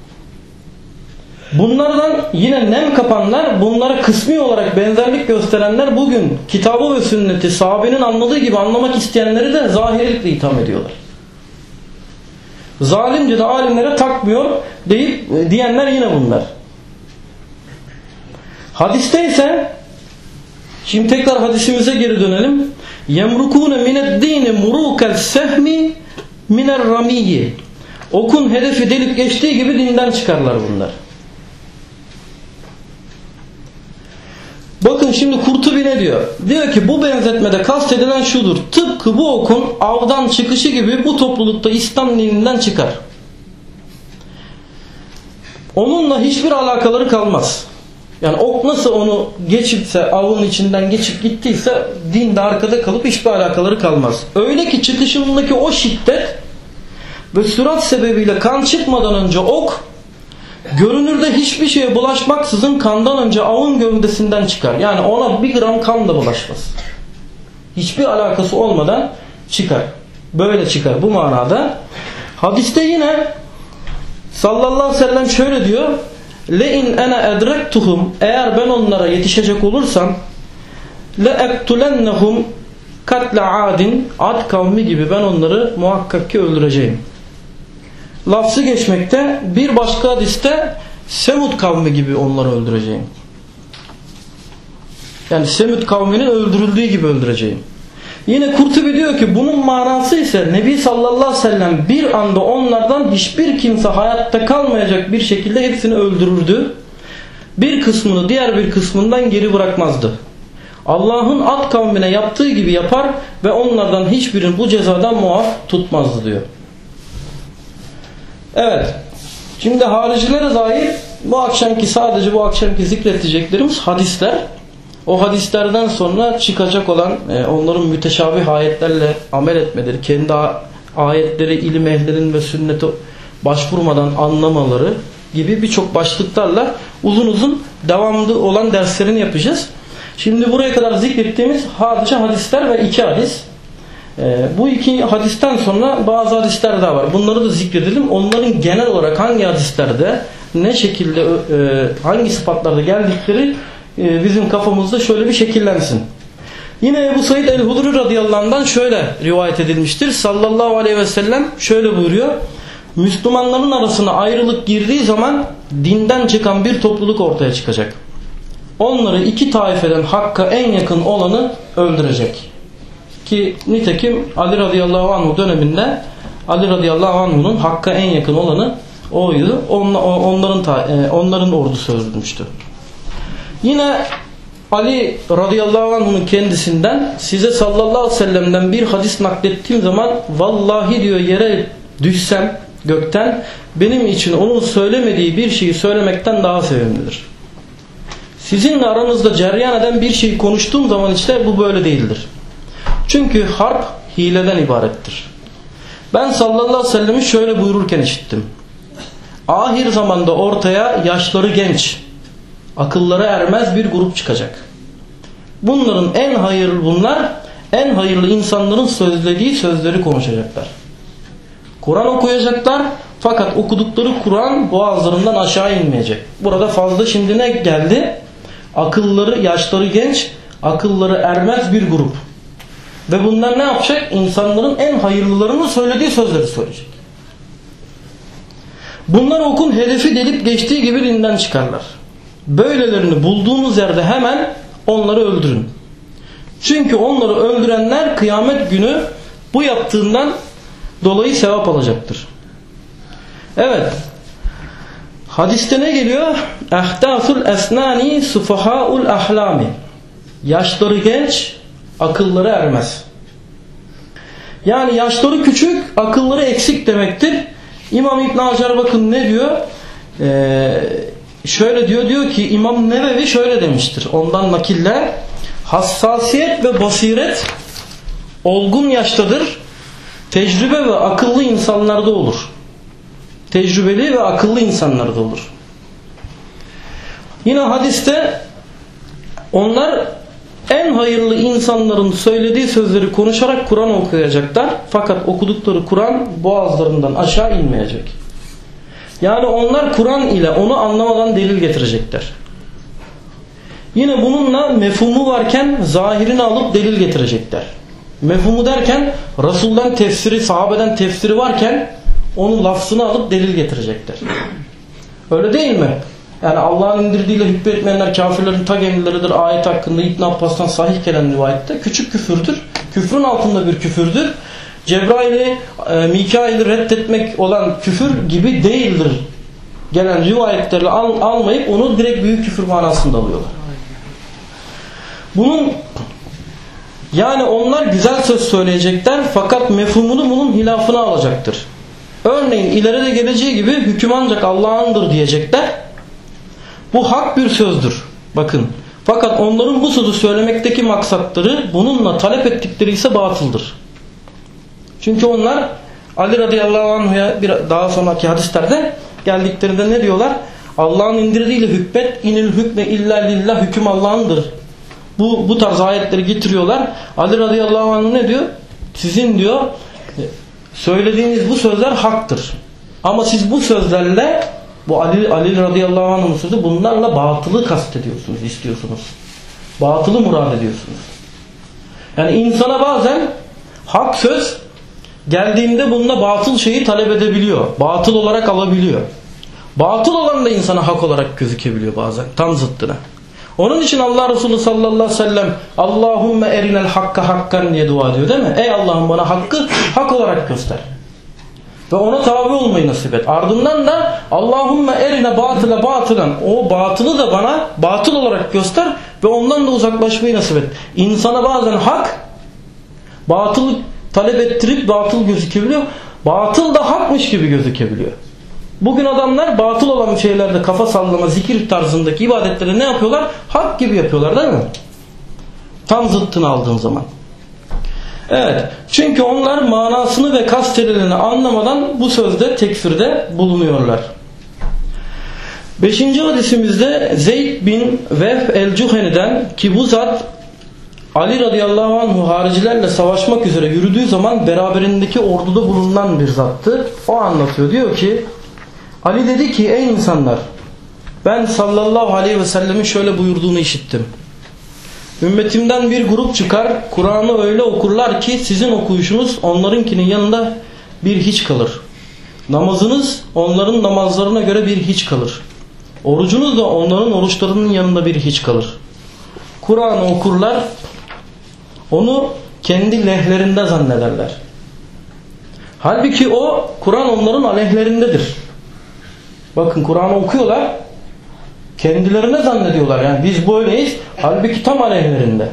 Speaker 1: Bunlardan yine nem kapanlar, bunlara kısmi olarak benzerlik gösterenler bugün kitabı ve sünneti sahabenin anladığı gibi anlamak isteyenleri de zahirilikle itham ediyorlar. Zalimce de alimlere takmıyor diyenler yine bunlar. Hadiste ise, şimdi tekrar hadisimize geri dönelim. Yemrukune mineddini murukel sehmi miner ramiyyi. Okun hedefi delip geçtiği gibi dinden çıkarlar bunlar. Bakın şimdi Kurtubi ne diyor? Diyor ki bu benzetmede kastedilen şudur: tıpkı bu okun avdan çıkışı gibi bu toplulukta İslam dininden çıkar. Onunla hiçbir alakaları kalmaz. Yani ok nasıl onu geçipse, avın içinden geçip gittiyse din de arkada kalıp hiçbir alakaları kalmaz. Öyle ki çıkışındaki o şiddet ve sürat sebebiyle kan çıkmadan önce ok görünürde hiçbir şeye bulaşmaksızın kandan önce avın gövdesinden çıkar. Yani ona bir gram kan da bulaşmaz. Hiçbir alakası olmadan çıkar. Böyle çıkar bu manada. Hadiste yine sallallahu aleyhi ve sellem şöyle diyor: "Le-in ana edrektuhum", eğer ben onlara yetişecek olursam, "le-ektulennehum katle adin", Ad kavmi gibi ben onları muhakkak ki öldüreceğim. Lafzı geçmekte, bir başka hadiste Semud kavmi gibi onları öldüreceğim. Yani Semud kavminin öldürüldüğü gibi öldüreceğim. Yine Kurtubi diyor ki bunun manası ise Nebi sallallahu aleyhi ve sellem bir anda onlardan hiçbir kimse hayatta kalmayacak bir şekilde hepsini öldürürdü. Bir kısmını diğer bir kısmından geri bırakmazdı. Allah'ın Ad kavmine yaptığı gibi yapar ve onlardan hiçbirini bu cezadan muaf tutmazdı diyor. Evet. Şimdi haricilere dair sadece bu akşamki zikredeceklerimiz hadisler. O hadislerden sonra çıkacak olan onların müteşabih ayetlerle amel etmeleri, kendi ayetleri ilim ehlinin ve sünnete başvurmadan anlamaları gibi birçok başlıklarla uzun uzun devamlı olan derslerini yapacağız. Şimdi buraya kadar zikrettiğimiz sadece hadisler ve 2 hadis. Bu 2 hadisten sonra bazı hadisler daha var. Bunları da zikredelim. Onların genel olarak hangi hadislerde, ne şekilde, hangi sıfatlarda geldikleri bizim kafamızda şöyle bir şekillensin. Yine Ebu Said el-Hudri radıyallahu anh'dan şöyle rivayet edilmiştir. Sallallahu aleyhi ve sellem şöyle buyuruyor: Müslümanların arasına ayrılık girdiği zaman dinden çıkan bir topluluk ortaya çıkacak. Onları 2 taifeden hakka en yakın olanı öldürecek. Ki nitekim Ali radıyallahu anh döneminde Ali radıyallahu anh'ın hakka en yakın olanı oydu. Onların ordusu öldürmüştü. Yine Ali radıyallahu anh'ın kendisinden size sallallahu aleyhi ve sellem'den bir hadis naklettiğim zaman vallahi diyor yere düşsem gökten benim için onun söylemediği bir şeyi söylemekten daha sevimlidir. Sizinle aranızda cereyan eden bir şeyi konuştuğum zaman işte bu böyle değildir. Çünkü harp hileden ibarettir. Ben sallallahu aleyhi ve sellem'i şöyle buyururken işittim: ahir zamanda ortaya yaşları genç, akılları ermez bir grup çıkacak. Bunlar en hayırlı insanların söylediği sözleri konuşacaklar. Kur'an okuyacaklar fakat okudukları Kur'an boğazlarından aşağı inmeyecek. Burada fazla şimdi ne geldi? Yaşları genç, akılları ermez bir grup. Ve bunlar ne yapacak? İnsanların en hayırlılarının söylediği sözleri söyleyecek. Bunlar okun hedefi delip geçtiği gibi dinden çıkarlar. Böylelerini bulduğunuz yerde hemen onları öldürün. Çünkü onları öldürenler kıyamet günü bu yaptığından dolayı sevap alacaktır. Evet. Hadiste ne geliyor? Ehdasul esnani sufahaul ahlami. Yaşları genç, akılları ermez. Yani yaşları küçük, akılları eksik demektir. İmam İbn Hacer bakın ne diyor? Şöyle diyor ki İmam Nevevi şöyle demiştir. Ondan nakille: hassasiyet ve basiret olgun yaştadır. Tecrübe ve akıllı insanlarda olur. Tecrübeli ve akıllı insanlarda olur. Yine hadiste onlar en hayırlı insanların söylediği sözleri konuşarak Kur'an okuyacaklar. Fakat okudukları Kur'an boğazlarından aşağı inmeyecek. Yani onlar Kur'an ile onu anlamadan delil getirecekler. Yine bununla mefhumu varken zahirini alıp delil getirecekler. Mefhumu derken Resul'den tefsiri, sahabeden tefsiri varken onun lafzını alıp delil getirecekler. Öyle değil mi? Yani Allah'ın indirdiğiyle hükmetmeyenler kafirlerin ta kendileridir ayet hakkında İbn Abbas'tan sahih gelen rivayette küçük küfürdür. Küfrün altında bir küfürdür. Cebrail'i, Mikail'i reddetmek olan küfür gibi değildir. Gelen rivayetleri almayıp onu direkt büyük küfür manasında alıyorlar. Yani onlar güzel söz söyleyecekler fakat mefhumunu bunun hilafına alacaktır. Örneğin ileride geleceği gibi hüküm ancak Allah'ındır diyecekler. Bu hak bir sözdür. Bakın. Fakat onların bu sözü söylemekteki maksatları bununla talep ettikleri ise batıldır. Çünkü onlar Ali radıyallahu anh'a daha sonraki hadislerde geldiklerinde ne diyorlar? Allah'ın indirdiğiyle hükmet, inil hükme illa lillah, hüküm Allah'ındır. Bu tarz ayetleri getiriyorlar. Ali radıyallahu anh ne diyor? Sizin diyor söylediğiniz bu sözler haktır. Ama siz bu sözlerle, bu Ali radıyallahu anh'ın sözü, bunlarla batılı kastediyorsunuz, istiyorsunuz. Batılı murad ediyorsunuz. Yani insana bazen hak söz geldiğinde bununla batıl şeyi talep edebiliyor. Batıl olarak alabiliyor. Batıl olan da insana hak olarak gözükebiliyor bazen. Tam zıttına. Onun için Allah Resulü sallallahu aleyhi ve sellem Allahümme erinel hakka hakkan diye dua ediyor değil mi? Ey Allah'ım bana hakkı hak olarak göster. Ve ona tabi olmayı nasip et. Ardından da Allahümme erine batıla batılan, o batılı da bana batıl olarak göster ve ondan da uzaklaşmayı nasip et. İnsana bazen hak batıl talep ettirip batıl gözükebiliyor. Batıl da hakmış gibi gözükebiliyor. Bugün adamlar batıl olan şeylerde kafa sallama, zikir tarzındaki ibadetleri ne yapıyorlar? Hak gibi yapıyorlar değil mi? Tam zıttını aldığın zaman. Evet. Çünkü onlar manasını ve kastedileni anlamadan bu sözde tekfirde bulunuyorlar. 5. hadisimizde Zeyd bin Vehb el-Cuheni'den, ki bu zat Ali radıyallahu anhu haricilerle savaşmak üzere yürüdüğü zaman beraberindeki orduda bulunan bir zattı. O anlatıyor. Diyor ki Ali dedi ki ey insanlar, ben sallallahu aleyhi ve sellemin şöyle buyurduğunu işittim. Ümmetimden bir grup çıkar, Kur'an'ı öyle okurlar ki sizin okuyuşunuz onlarınkinin yanında bir hiç kalır. Namazınız onların namazlarına göre bir hiç kalır. Orucunuz da onların oruçlarının yanında bir hiç kalır. Kur'an'ı okurlar, onu kendi lehlerinde zannederler. Halbuki o Kur'an onların aleyhlerindedir. Bakın Kur'an'ı okuyorlar, kendilerine zannediyorlar. Yani biz böyleyiz. Halbuki tam aleyhlerinde.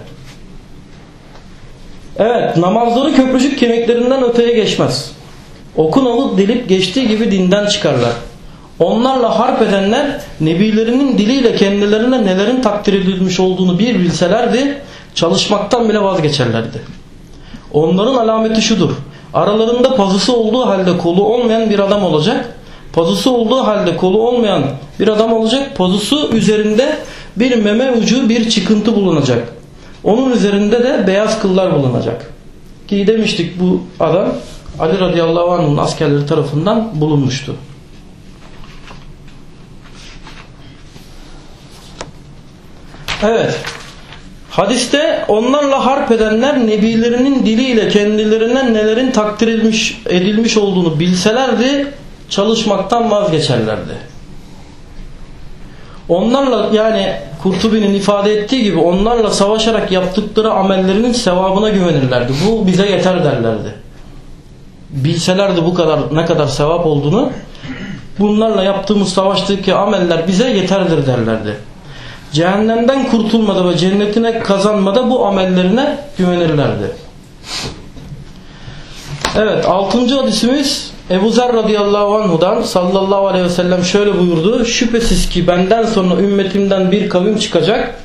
Speaker 1: Evet, namazları köprücük kemiklerinden öteye geçmez. Okun alıp delip geçtiği gibi dinden çıkarlar. Onlarla harp edenler nebilerinin diliyle kendilerine nelerin takdir edilmiş olduğunu bir bilselerdi, çalışmaktan bile vazgeçerlerdi. Onların alameti şudur: aralarında pazısı olduğu halde kolu olmayan bir adam olacak. Pazısı olduğu halde kolu olmayan bir adam olacak. Pazısı üzerinde bir meme ucu, bir çıkıntı bulunacak. Onun üzerinde de beyaz kıllar bulunacak. Ki demiştik bu adam Ali radıyallahu anh'ın askerleri tarafından bulunmuştu. Evet. Hadiste onlarla harp edenler nebilerinin diliyle kendilerine nelerin takdir edilmiş olduğunu bilselerdi çalışmaktan vazgeçerlerdi. Onlarla, yani Kurtubi'nin ifade ettiği gibi, onlarla savaşarak yaptıkları amellerinin sevabına güvenirlerdi. Bu bize yeter derlerdi. Bilselerdi bu kadar, ne kadar sevap olduğunu, bunlarla yaptığımız savaştaki ameller bize yeterdir derlerdi. Cehennemden kurtulmada ve cennetine kazanmada bu amellerine güvenirlerdi. Evet, 6. hadisimiz Ebu Zer radıyallahu anhu'dan, sallallahu aleyhi ve sellem şöyle buyurdu: şüphesiz ki benden sonra ümmetimden bir kavim çıkacak,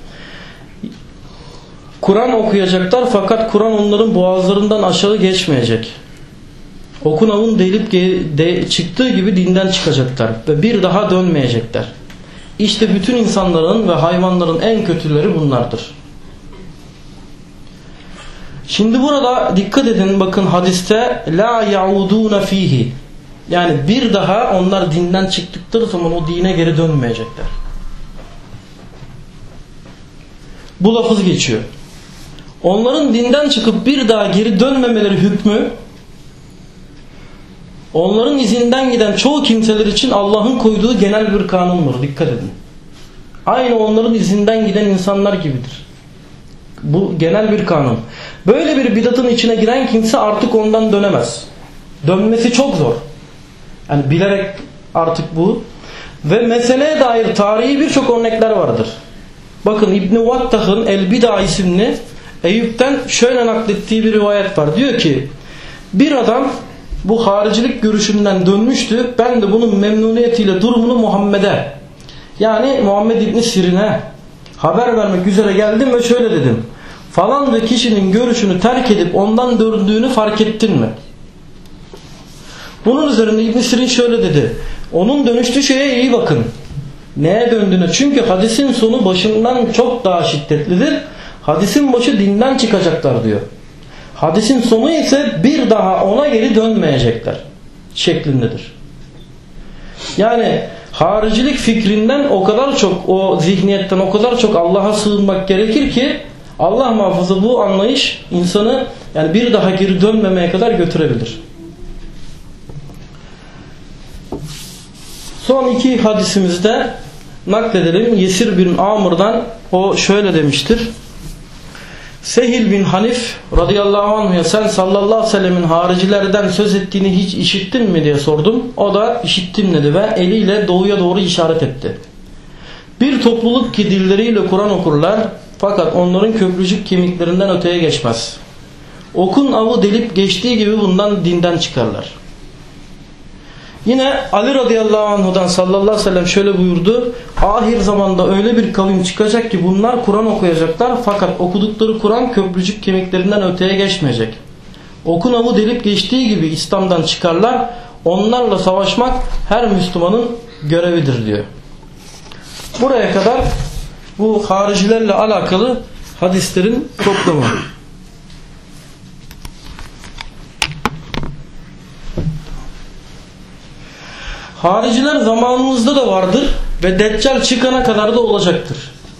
Speaker 1: Kur'an okuyacaklar fakat Kur'an onların boğazlarından aşağı geçmeyecek. Okun avun delip çıktığı gibi dinden çıkacaklar ve bir daha dönmeyecekler. İşte bütün insanların ve hayvanların en kötüleri bunlardır. Şimdi burada dikkat edin, bakın hadiste la yauduna fihi, yani bir daha onlar dinden çıktıkları zaman o dine geri dönmeyecekler. Bu lafız geçiyor. Onların dinden çıkıp bir daha geri dönmemeleri hükmü, onların izinden giden çoğu kimseler için Allah'ın koyduğu genel bir kanundur. Dikkat edin. Aynı onların izinden giden insanlar gibidir. Bu genel bir kanun. Böyle bir bidatın içine giren kimse artık ondan dönemez. Dönmesi çok zor. Yani bilerek artık bu. Ve meseleye dair tarihi birçok örnekler vardır. Bakın İbn-i Vattah'ın El-Bida isimli Eyüp'ten şöyle naklettiği bir rivayet var. Diyor ki bir adam bu haricilik görüşünden dönmüştü. Ben de bunun memnuniyetiyle durumunu Muhammed'e, yani Muhammed İbn Sirin'e haber vermek üzere geldim ve şöyle dedim. Falanca kişinin görüşünü terk edip ondan döndüğünü fark ettin mi? Bunun üzerine İbn Sirin şöyle dedi. Onun dönüştüğü şeye iyi bakın. Neye döndüğüne. Çünkü hadisin sonu başından çok daha şiddetlidir. Hadisin başı dinden çıkacaklar diyor. Hadisin sonu ise bir daha ona geri dönmeyecekler şeklindedir. Yani haricilik fikrinden o kadar çok, o zihniyetten o kadar çok Allah'a sığınmak gerekir ki Allah muhafaza bu anlayış insanı yani bir daha geri dönmemeye kadar götürebilir. Son iki hadisimizde nakledelim. Yesir bin Amr'dan o şöyle demiştir. Sehil bin Hanif radıyallahu anh'a sen sallallahu aleyhi ve sellemin haricilerden söz ettiğini hiç işittin mi diye sordum. O da işittim dedi ve eliyle doğuya doğru işaret etti. Bir topluluk ki dilleriyle Kur'an okurlar fakat onların köprücük kemiklerinden öteye geçmez. Okun avı delip geçtiği gibi bundan dinden çıkarlar. Yine Ali radıyallahu anhu'dan sallallahu aleyhi ve sellem şöyle buyurdu. Ahir zamanda öyle bir kavim çıkacak ki bunlar Kur'an okuyacaklar fakat okudukları Kur'an köprücük kemiklerinden öteye geçmeyecek. Okun avı delip geçtiği gibi İslam'dan çıkarlar. Onlarla savaşmak her Müslümanın görevidir diyor. Buraya kadar bu haricilerle alakalı hadislerin toplamı. Hariciler zamanımızda da vardır ve Deccal çıkana kadar da olacaktır.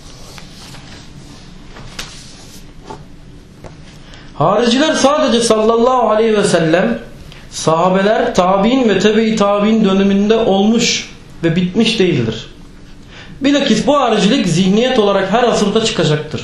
Speaker 1: Hariciler sadece sallallahu aleyhi ve sellem, sahabeler, tabi'in ve tebe-i tabi'in döneminde olmuş ve bitmiş değildir. Bilakis bu haricilik zihniyet olarak her asırda çıkacaktır.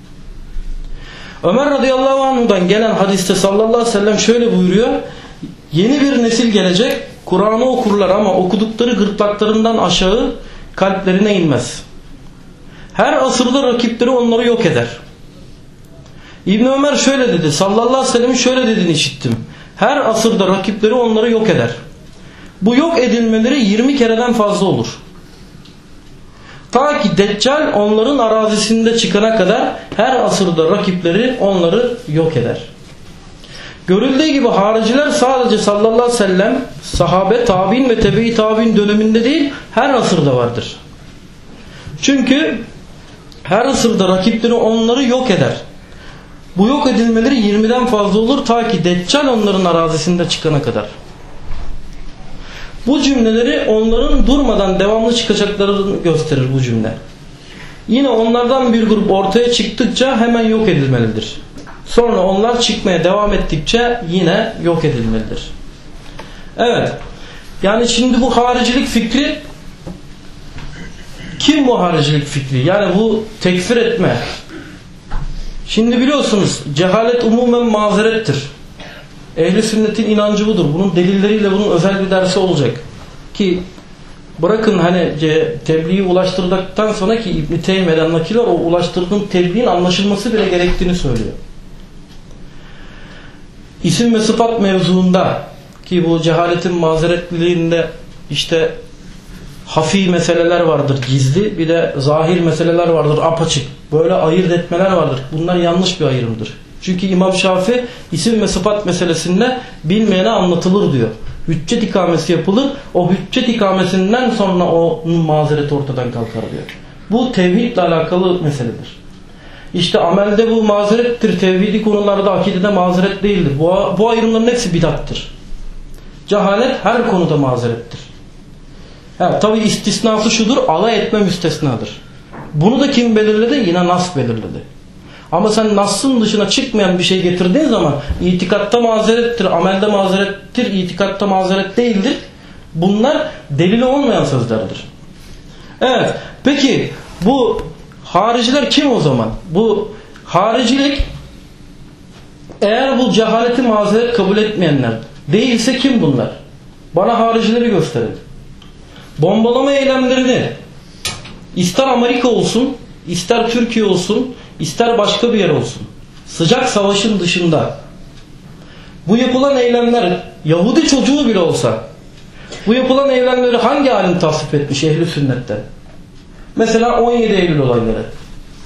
Speaker 1: Ömer radıyallahu anh'dan gelen hadiste sallallahu aleyhi ve sellem şöyle buyuruyor. Yeni bir nesil gelecek, Kur'an'ı okurlar ama okudukları gırtlaklarından aşağı kalplerine inmez. Her asırda rakipleri onları yok eder. İbn Ömer şöyle dedi, sallallahu aleyhi ve sellem'in şöyle dediğini işittim. Her asırda rakipleri onları yok eder. Bu yok edilmeleri 20 kereden fazla olur. Ta ki Deccal onların arazisinde çıkana kadar her asırda rakipleri onları yok eder. Görüldüğü gibi hariciler sadece sallallahu aleyhi ve sellem, sahabe, tabi'in ve tebe-i tabi'in döneminde değil her asırda vardır. Çünkü her asırda rakipleri onları yok eder. Bu yok edilmeleri 20'den fazla olur ta ki Deccal onların arazisinde çıkana kadar. Bu cümleleri onların durmadan devamlı çıkacaklarını gösterir bu cümle. Yine onlardan bir grup ortaya çıktıkça hemen yok edilmelidir. Sonra onlar çıkmaya devam ettikçe yine yok edilmelidir. Evet. Yani şimdi bu haricilik fikri, kim bu haricilik fikri? Yani bu tekfir etme. Şimdi biliyorsunuz cehalet umumen mazerettir. Ehl-i sünnetin inancı budur. Bunun delilleriyle bunun özel bir dersi olacak. Ki bırakın hani tebliği ulaştırdıktan sonra ki İbn-i Teymiye'den nakiller o ulaştırdığın tebliğin anlaşılması bile gerektiğini söylüyor. İsim ve sıfat mevzuunda ki bu cehaletin mazeretliliğinde işte hafi meseleler vardır, gizli, bir de zahir meseleler vardır, apaçık. Böyle ayırt etmeler vardır. Bunlar yanlış bir ayrımdır. Çünkü İmam Şafii isim ve sıfat meselesinde bilmeyene anlatılır diyor. Hüccet ikamesi yapılır. O hüccet ikamesinden sonra onun mazereti ortadan kalkar diyor. Bu tevhidle alakalı meseledir. İşte amelde bu mazerettir. Tevhidi konularda akidede mazeret değildir. Bu ayrımların hepsi bidattır. Cehalet her konuda mazerettir. Tabi istisnası şudur, alay etme müstesnadır. Bunu da kim belirledi? Yine nas belirledi. Ama sen nas'ın dışına çıkmayan bir şey getirdiğin zaman itikatta mazerettir, amelde mazerettir, itikatta mazeret değildir. Bunlar delili olmayan sözlerdir. Evet, peki bu hariciler kim o zaman? Bu haricilik eğer bu cehaleti mazeret kabul etmeyenler değilse kim bunlar? Bana haricileri gösterin. Bombalama eylemlerini ister Amerika olsun, ister Türkiye olsun, ister başka bir yer olsun, sıcak savaşın dışında bu yapılan eylemler Yahudi çocuğu bile olsa bu yapılan eylemleri hangi alim tasvip etmiş Ehl-i Sünnet'te? Mesela 17 Eylül olayları.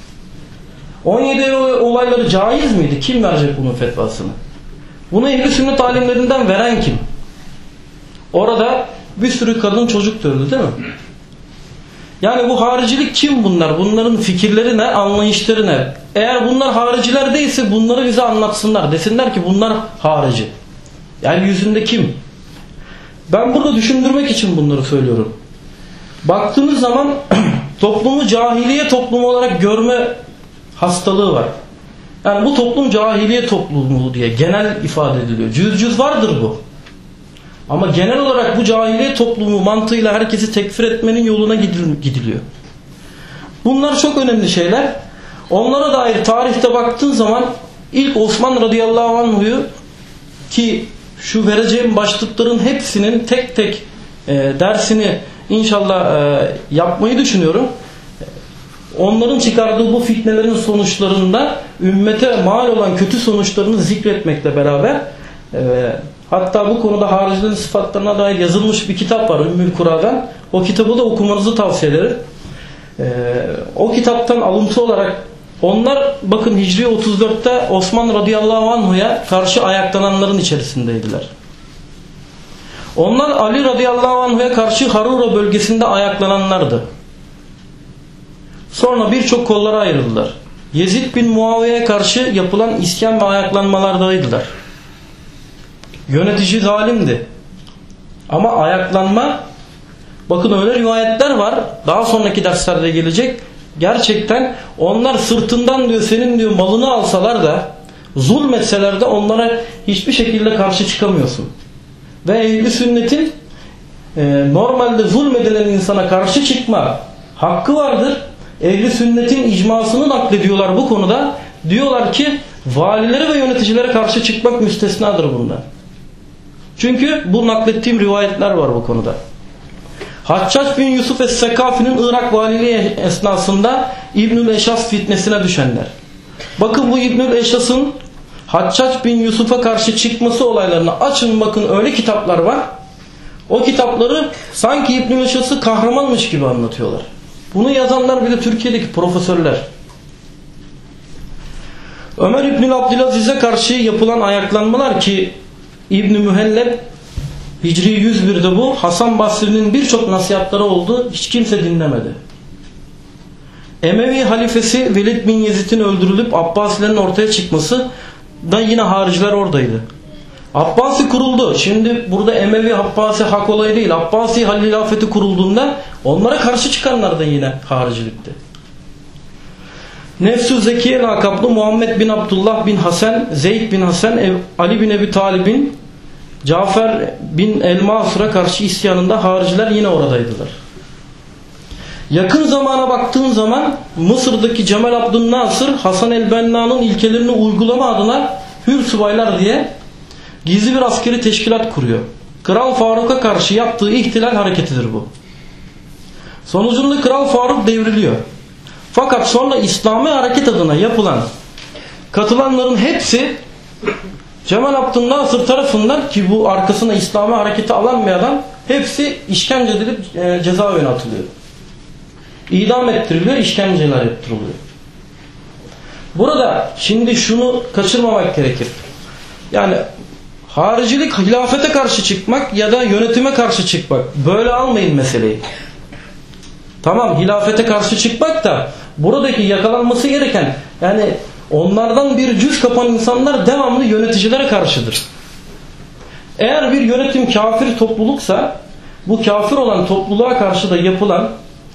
Speaker 1: 17 Eylül olayları caiz miydi? Kim verecek bunun fetvasını? Bunu ehl-i sünnet alimlerinden veren kim? Orada bir sürü kadın çocuk öldü değil mi? Yani bu haricilik kim bunlar? Bunların fikirleri ne? Anlayışları ne? Eğer bunlar hariciler değilse bunları bize anlatsınlar. Desinler ki bunlar harici. Yani yüzünde kim? Ben burada düşündürmek için bunları söylüyorum. Baktığımız zaman toplumu cahiliye toplumu olarak görme hastalığı var. Yani bu toplum cahiliye toplumu diye genel ifade ediliyor. Cüz vardır bu. Ama genel olarak bu cahiliye toplumu mantığıyla herkesi tekfir etmenin yoluna gidiliyor. Bunlar çok önemli şeyler. Onlara dair tarihte baktığın zaman ilk Osman radıyallahu anh'u, ki şu vereceğim başlıkların hepsinin tek tek dersini inşallah yapmayı düşünüyorum. Onların çıkardığı bu fitnelerin sonuçlarında ümmete mal olan kötü sonuçlarını zikretmekle beraber hatta bu konuda haricilerin sıfatlarına dair yazılmış bir kitap var Ümmül Kura'dan. O kitabı da okumanızı tavsiye ederim. O kitaptan alıntı olarak onlar bakın Hicri 34'te Osman radıyallahu anh'a karşı ayaklananların içerisindeydiler. Onlar Ali radıyallahu anh'a karşı Harura bölgesinde ayaklananlardı. Sonra birçok kollara ayrıldılar. Yezid bin Muaviye'ye karşı yapılan isyan ve ayaklanmalardaydılar. Yönetici zalimdi. Ama ayaklanma, bakın öyle rivayetler var, daha sonraki derslerde gelecek. Gerçekten onlar sırtından diyor senin diyor malını alsalar da zulmetseler de onlara hiçbir şekilde karşı çıkamıyorsun. Ve ehl-i sünnetin normalde zulmedilen insana karşı çıkma hakkı vardır. Ehl-i sünnetin icmasını naklediyorlar bu konuda. Diyorlar ki valilere ve yöneticilere karşı çıkmak müstesnadır bundan. Çünkü bu naklettiğim rivayetler var bu konuda. Haccac bin Yusuf es-Sekafi'nin Irak valiliği esnasında İbnül Eşas fitnesine düşenler. Bakın bu İbnül Eşas'ın Haccac bin Yusuf'a karşı çıkması olaylarını açın, bakın öyle kitaplar var. O kitapları sanki İbnül Eşas'ı kahramanmış gibi anlatıyorlar. Bunu yazanlar bir de Türkiye'deki profesörler. Ömer İbnül Abdülaziz'e karşı yapılan ayaklanmalar ki İbn-i Mühelleb Hicri 101'de bu. Hasan Basri'nin birçok nasihatları oldu. Hiç kimse dinlemedi. Emevi halifesi Velid bin Yezid'in öldürülüp Abbasilerin ortaya çıkması da yine hariciler oradaydı. Abbasi kuruldu. Şimdi burada Emevi Abbasi hak olayı değil. Abbasi halifeti kurulduğunda onlara karşı çıkanlar da yine haricilikti. Nefs-ü Zekiye lakaplı Muhammed bin Abdullah bin Hasan, Zeyd bin Hasan, Ali bin Ebi Talib'in, Cafer bin El-Masur'a karşı isyanında hariciler yine oradaydılar. Yakın zamana baktığın zaman Mısır'daki Cemal Abdülnasır Hasan el-Benna'nın ilkelerini uygulama adına Hür Subaylar diye gizli bir askeri teşkilat kuruyor. Kral Faruk'a karşı yaptığı ihtilal hareketidir bu. Sonucunda Kral Faruk devriliyor. Fakat sonra İslami hareket adına yapılan katılanların hepsi Cemal Abdülnasır tarafından, ki bu arkasına İslami hareketi alan bir adam, hepsi işkence edilip cezaevine atılıyor. İdam ettiriliyor, işkenceler ettiriliyor. Burada şimdi şunu kaçırmamak gerekir. Yani haricilik hilafete karşı çıkmak ya da yönetime karşı çıkmak. Böyle almayın meseleyi. Tamam, hilafete karşı çıkmak da buradaki yakalanması gereken, yani onlardan bir cüz kapan insanlar devamlı yöneticilere karşıdır. Eğer bir yönetim kafir topluluksa bu kafir olan topluluğa karşı da yapılan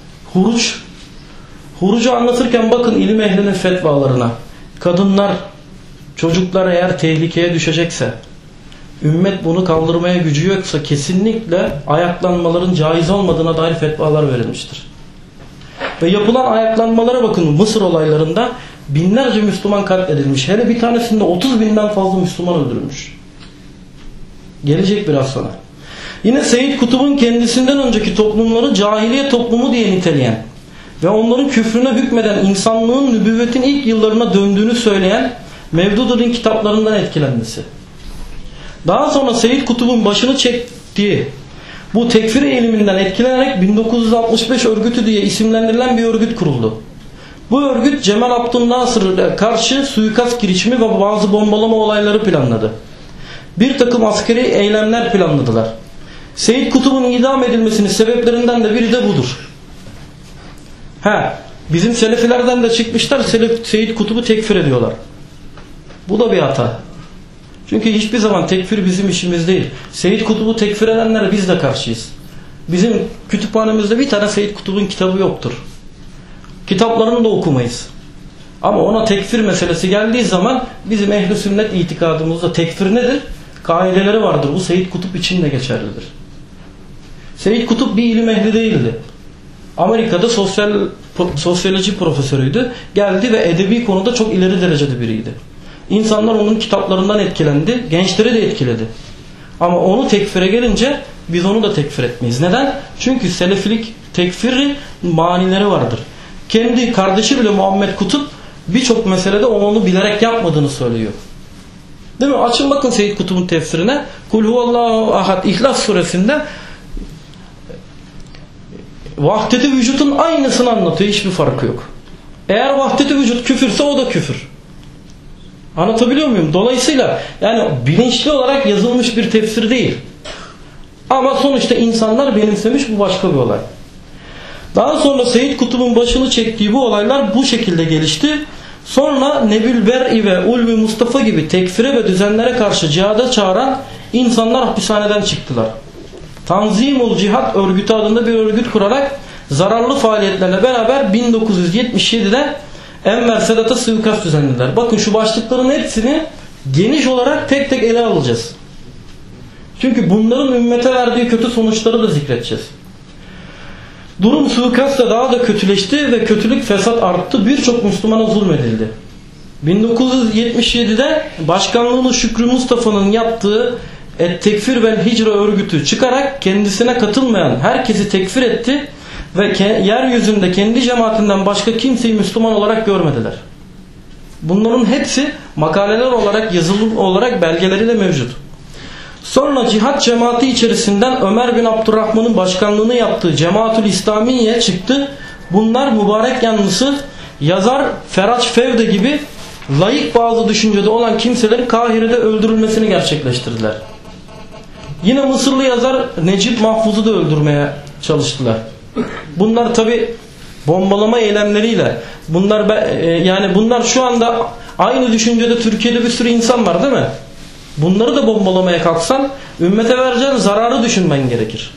Speaker 1: hurucu anlatırken bakın ilim ehlinin fetvalarına. Kadınlar, çocuklar eğer tehlikeye düşecekse, ümmet bunu kaldırmaya gücü yoksa kesinlikle ayaklanmaların caiz olmadığına dair fetvalar verilmiştir. Ve yapılan ayaklanmalara bakın, Mısır olaylarında binlerce Müslüman katledilmiş. Hele bir tanesinde 30 binden fazla Müslüman öldürülmüş. Gelecek biraz sonra. Yine Seyyid Kutub'un kendisinden önceki toplumları cahiliye toplumu diye niteleyen ve onların küfrüne hükmeden insanlığın nübüvvetin ilk yıllarına döndüğünü söyleyen Mevdud'un kitaplarından etkilenmesi. Daha sonra Seyyid Kutub'un başını çektiği bu tekfir eğiliminden etkilenerek 1965 örgütü diye isimlendirilen bir örgüt kuruldu. Bu örgüt Cemal Abdülnasır'a karşı suikast girişimi ve bazı bombalama olayları planladı. Bir takım askeri eylemler planladılar. Seyyid Kutub'un idam edilmesinin sebeplerinden de biri de budur. Bizim Selefilerden de çıkmışlar, Seyyid Kutub'u tekfir ediyorlar. Bu da bir hata. Çünkü hiçbir zaman tekfir bizim işimiz değil. Seyyid Kutub'u tekfir edenlere biz de karşıyız. Bizim kütüphanemizde bir tane Seyyid Kutub'un kitabı yoktur. Kitaplarını da okumayız. Ama ona tekfir meselesi geldiği zaman bizim ehl-i sünnet itikadımızda tekfir nedir? Kaideleri vardır. Bu Seyyid Kutup için de geçerlidir. Seyyid Kutup bir ilim ehli değildi. Amerika'da sosyoloji profesörüydü. Geldi ve edebi konuda çok ileri derecede biriydi. İnsanlar onun kitaplarından etkilendi. Gençleri de etkiledi. Ama onu tekfire gelince biz onu da tekfir etmeyiz. Neden? Çünkü selefilik tekfiri manileri vardır. Kendi kardeşi bile Muhammed Kutup birçok meselede onu bilerek yapmadığını söylüyor. Değil mi? Açın bakın Seyyid Kutub'un tefsirine. Kul huvallahu ahad İhlas suresinde vahdet-i vücudun aynısını anlatıyor. Hiçbir farkı yok. Eğer vahdet-i vücut küfürse o da küfür. Anlatabiliyor muyum? Dolayısıyla yani bilinçli olarak yazılmış bir tefsir değil. Ama sonuçta insanlar benimsemiş, bu başka bir olay. Daha sonra Seyyid Kutub'un başını çektiği bu olaylar bu şekilde gelişti. Sonra Nebül Ber'i ve Ulvi Mustafa gibi tekfire ve düzenlere karşı cihada çağıran insanlar hapishaneden çıktılar. Tanzimul Cihad örgütü adında bir örgüt kurarak zararlı faaliyetlerle beraber 1977'de Enver Sedat'a suikast düzenlediler. Bakın şu başlıkların hepsini geniş olarak tek tek ele alacağız. Çünkü bunların ümmete verdiği kötü sonuçları da zikredeceğiz. Durum suikastla daha da kötüleşti ve kötülük fesat arttı. Birçok Müslümana zulmedildi. 1977'de başkanlığını Şükrü Mustafa'nın yaptığı Et-Tekfir vel Hicre örgütü çıkarak kendisine katılmayan herkesi tekfir etti ve yeryüzünde kendi cemaatinden başka kimseyi Müslüman olarak görmediler. Bunların hepsi makaleler olarak, yazılı olarak belgeleri de mevcut. Sonra cihat cemaati içerisinden Ömer bin Abdurrahman'ın başkanlığını yaptığı Cemaatül İslamiye çıktı. Bunlar mübarek yanlısı yazar Feraç Fevde gibi laik bazı düşüncede olan kimselerin Kahire'de öldürülmesini gerçekleştirdiler. Yine Mısırlı yazar Necip Mahfuz'u da öldürmeye çalıştılar. Bunlar tabi bombalama eylemleriyle, bunlar şu anda aynı düşüncede Türkiye'de bir sürü insan var değil mi? Bunları da bombalamaya kalksan ümmete vereceğin zararı düşünmen gerekir.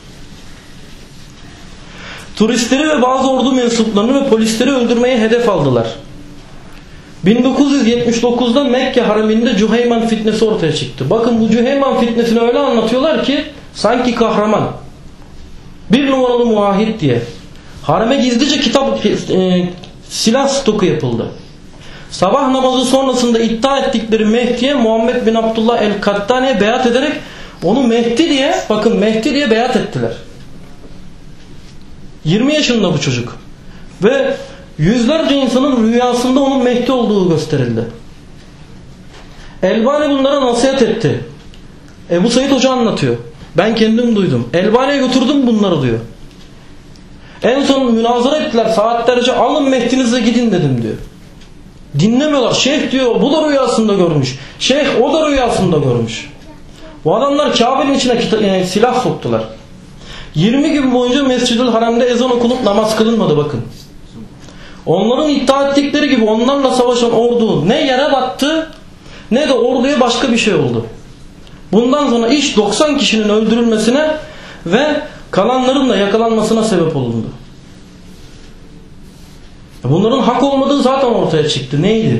Speaker 1: Turistleri ve bazı ordu mensuplarını ve polisleri öldürmeye hedef aldılar. 1979'da Mekke hareminde Cüheyman fitnesi ortaya çıktı. Bakın bu Cüheyman fitnesini öyle anlatıyorlar ki sanki kahraman. Bir numaralı muahit diye. Hareme gizlice silah stoku yapıldı. Sabah namazı sonrasında iddia ettikleri Mehdi'ye Muhammed bin Abdullah el-Kattani'ye beyat ederek onu Mehdi diye beyat ettiler. 20 yaşında bu çocuk. Ve yüzlerce insanın rüyasında onun Mehdi olduğu gösterildi. Elbani bunlara nasihat etti. Ebu Said Hoca anlatıyor. Ben kendim duydum. Elbani'ye götürdüm bunları diyor. En son münazara ettiler saatlerce, alın Mehdi'nize gidin dedim diyor. Dinlemiyorlar. Şeyh diyor bu da rüyasında görmüş. Şeyh o da rüyasında görmüş. Bu adamlar Kabe'nin içine silah soktular. 20 gün boyunca Mescid-ül Haram'da ezan okunup namaz kılınmadı bakın. Onların iddia ettikleri gibi onlarla savaşan ordu ne yere battı ne de orduya başka bir şey oldu. Bundan sonra iş 90 kişinin öldürülmesine ve kalanların da yakalanmasına sebep olundu. Bunların hak olmadığı zaten ortaya çıktı. Neydi?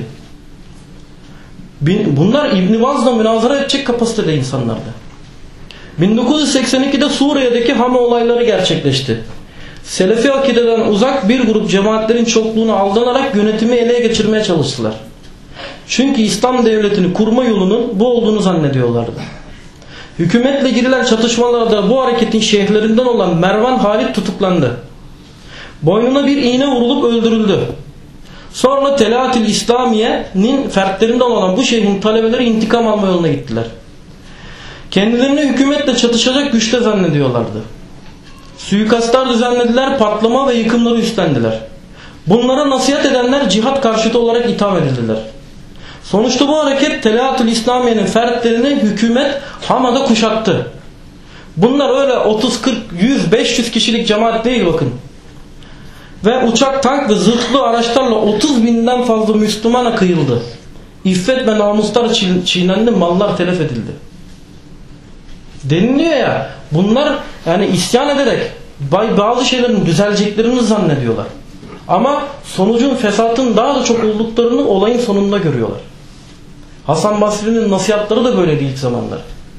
Speaker 1: Bunlar İbn Baz'la münazara edecek kapasitede insanlardı. 1982'de Suriye'deki Hama olayları gerçekleşti. Selefi akideden uzak bir grup cemaatlerin çokluğuna aldanarak yönetimi ele geçirmeye çalıştılar. Çünkü İslam devletini kurma yolunun bu olduğunu zannediyorlardı. Hükümetle girilen çatışmalarda bu hareketin şeyhlerinden olan Mervan Halit tutuklandı. Boynuna bir iğne vurulup öldürüldü. Sonra Telaat-ül İslamiye'nin fertlerinden olan bu şeyhin talebeleri intikam alma yoluna gittiler. Kendilerini hükümetle çatışacak güçte zannediyorlardı. Suikastlar düzenlediler, patlama ve yıkımları üstlendiler. Bunlara nasihat edenler cihat karşıtı olarak itham edildiler. Sonuçta bu hareket Telaatül İslamiye'nin fertlerini hükümet Hama'da kuşattı. Bunlar öyle 30, 40, 100, 500 kişilik cemaat değil bakın. Ve uçak, tank ve zırhlı araçlarla 30 binden fazla Müslümana kıyıldı. İffet ve namuslar çiğnendi, mallar telef edildi. Deniliyor ya, bunlar yani isyan ederek bazı şeylerin düzeleceklerini zannediyorlar. Ama sonucun, fesatın daha da çok olduklarını olayın sonunda görüyorlar. Hasan Basri'nin nasihatları da böyle ilk zamanlar.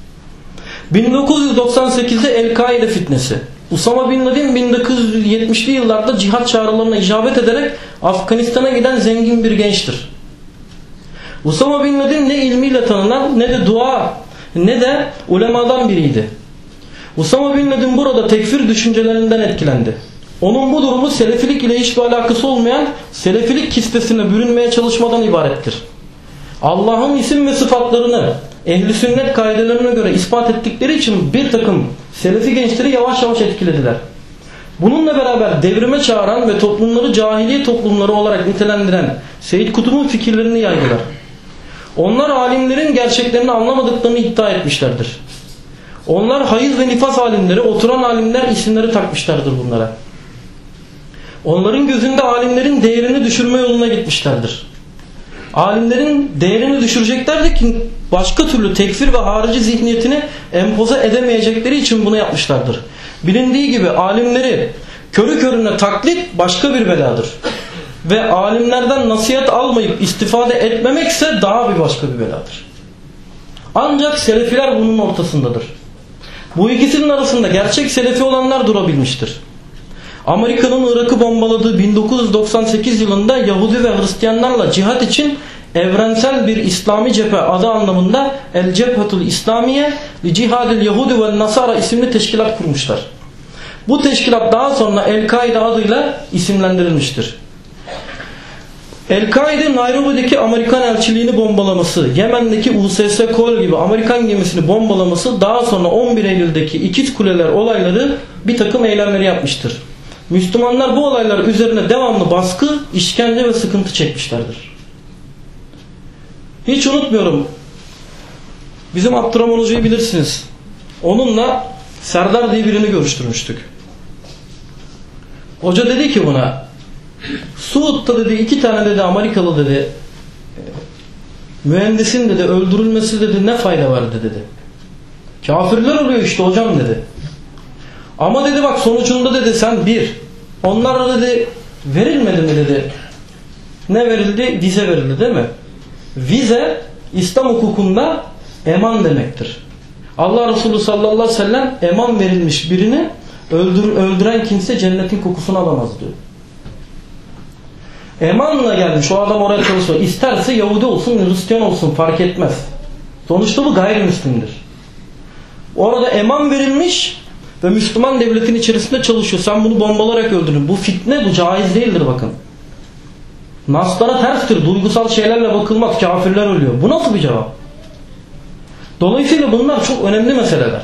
Speaker 1: 1998'de El-Kaide fitnesi. Usama Bin Laden 1970'li yıllarda cihat çağrılarına icabet ederek Afganistan'a giden zengin bir gençtir. Usama Bin Laden ne ilmiyle tanınan ne de dua ne de ulemadan biriydi. Usama Bin Laden burada tekfir düşüncelerinden etkilendi. Onun bu durumu selefilik ile hiçbir alakası olmayan selefilik kistesine bürünmeye çalışmadan ibarettir. Allah'ın isim ve sıfatlarını ehl-i sünnet kaidelerine göre ispat ettikleri için bir takım selefi gençleri yavaş yavaş etkilediler. Bununla beraber devrime çağıran ve toplumları cahiliye toplumları olarak nitelendiren Seyyid Kutub'un fikirlerini yaydılar. Onlar alimlerin gerçeklerini anlamadıklarını iddia etmişlerdir. Onlar hayız ve nifas alimleri, oturan alimler isimleri takmışlardır bunlara. Onların gözünde alimlerin değerini düşürme yoluna gitmişlerdir. Alimlerin değerini düşüreceklerdi ki başka türlü tekfir ve harici zihniyetini empoze edemeyecekleri için bunu yapmışlardır. Bilindiği gibi alimleri körü körüne taklit başka bir beladır. Ve alimlerden nasihat almayıp istifade etmemekse daha bir başka bir beladır. Ancak selefiler bunun ortasındadır. Bu ikisinin arasında gerçek selefi olanlar durabilmiştir. Amerika'nın Irak'ı bombaladığı 1998 yılında Yahudi ve Hristiyanlarla cihat için evrensel bir İslami cephe adı anlamında El Cephetul İslamiye li Cihadil Yahudi ve Nasara isimli teşkilat kurmuşlar. Bu teşkilat daha sonra El-Kaide adıyla isimlendirilmiştir. El-Kaide Nairobi'deki Amerikan elçiliğini bombalaması, Yemen'deki USS Cole gibi Amerikan gemisini bombalaması, daha sonra 11 Eylül'deki İkiz Kuleler olayları bir takım eylemleri yapmıştır. Müslümanlar bu olaylar üzerine devamlı baskı, işkence ve sıkıntı çekmişlerdir. Hiç unutmuyorum. Bizim Abdurrahman Hoca'yı bilirsiniz. Onunla Serdar diye birini görüştürmüştük. Hoca dedi ki buna, Suud'da dedi 2 tane dedi Amerikalı dedi mühendisin dedi öldürülmesi dedi ne fayda var dedi. Kafirler oluyor işte hocam dedi. Ama dedi bak sonucunda dedi sen onlara dedi verilmedi mi dedi. Ne verildi? Vize verildi değil mi? Vize İslam hukukunda eman demektir. Allah Resulü sallallahu aleyhi ve sellem eman verilmiş birini öldüren kimse cennetin kokusunu alamaz diyor. Emanla gelmiş o adam oraya çalışıyor. İsterse Yahudi olsun Hristiyan olsun fark etmez. Sonuçta bu gayrimüslimdir. Orada eman verilmiş ve Müslüman devletin içerisinde çalışıyor. Sen bunu bombalarak öldürün. Bu fitne, bu caiz değildir bakın. Naslara terstir. Duygusal şeylerle bakılmaz. Kafirler ölüyor. Bu nasıl bir cevap? Dolayısıyla bunlar çok önemli meseleler.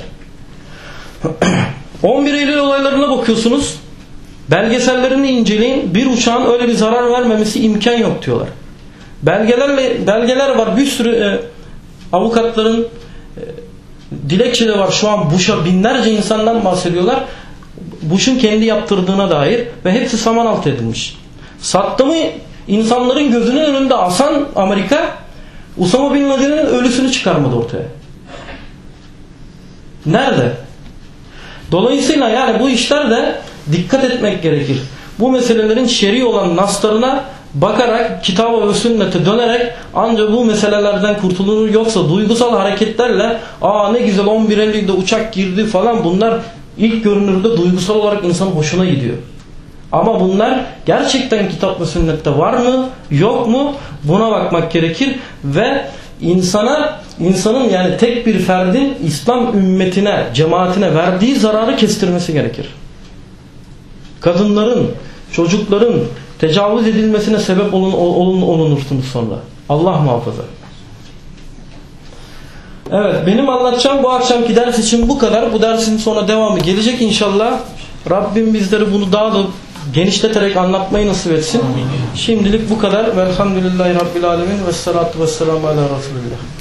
Speaker 1: 11 Eylül olaylarına bakıyorsunuz. Belgesellerini inceleyin. Bir uçağın öyle bir zarar vermemesi imkan yok diyorlar. Belgeler var. Bir sürü avukatların dilekçeleri var. Şu an Bush'a binlerce insandan bahsediyorlar. Bush'un kendi yaptırdığına dair ve hepsi saman altı edilmiş. Saddam'ı insanların gözünün önünde asan Amerika, Usama Bin Laden'in ölüsünü çıkarmadı ortaya. Nerede? Dolayısıyla yani bu işlerde dikkat etmek gerekir. Bu meselelerin şer'i olan naslarına bakarak, kitaba ve sünnete dönerek ancak bu meselelerden kurtulunur. Yoksa duygusal hareketlerle ne güzel 11 Eylül'de uçak girdi falan, bunlar ilk görünürde duygusal olarak insanın hoşuna gidiyor. Ama bunlar gerçekten kitap ve sünnette var mı yok mu buna bakmak gerekir ve insanın yani tek bir ferdin İslam ümmetine, cemaatine verdiği zararı kestirmesi gerekir. Kadınların, çocukların tecavüz edilmesine sebep olunursunuz sonra. Allah muhafaza. Evet, benim anlatacağım bu akşamki ders için bu kadar. Bu dersin sonra devamı gelecek inşallah. Rabbim bizleri bunu daha da genişleterek anlatmayı nasip etsin. Şimdilik bu kadar. Velhamdülillahi Rabbil Alemin ve salatu ve selamu ala Resulillah.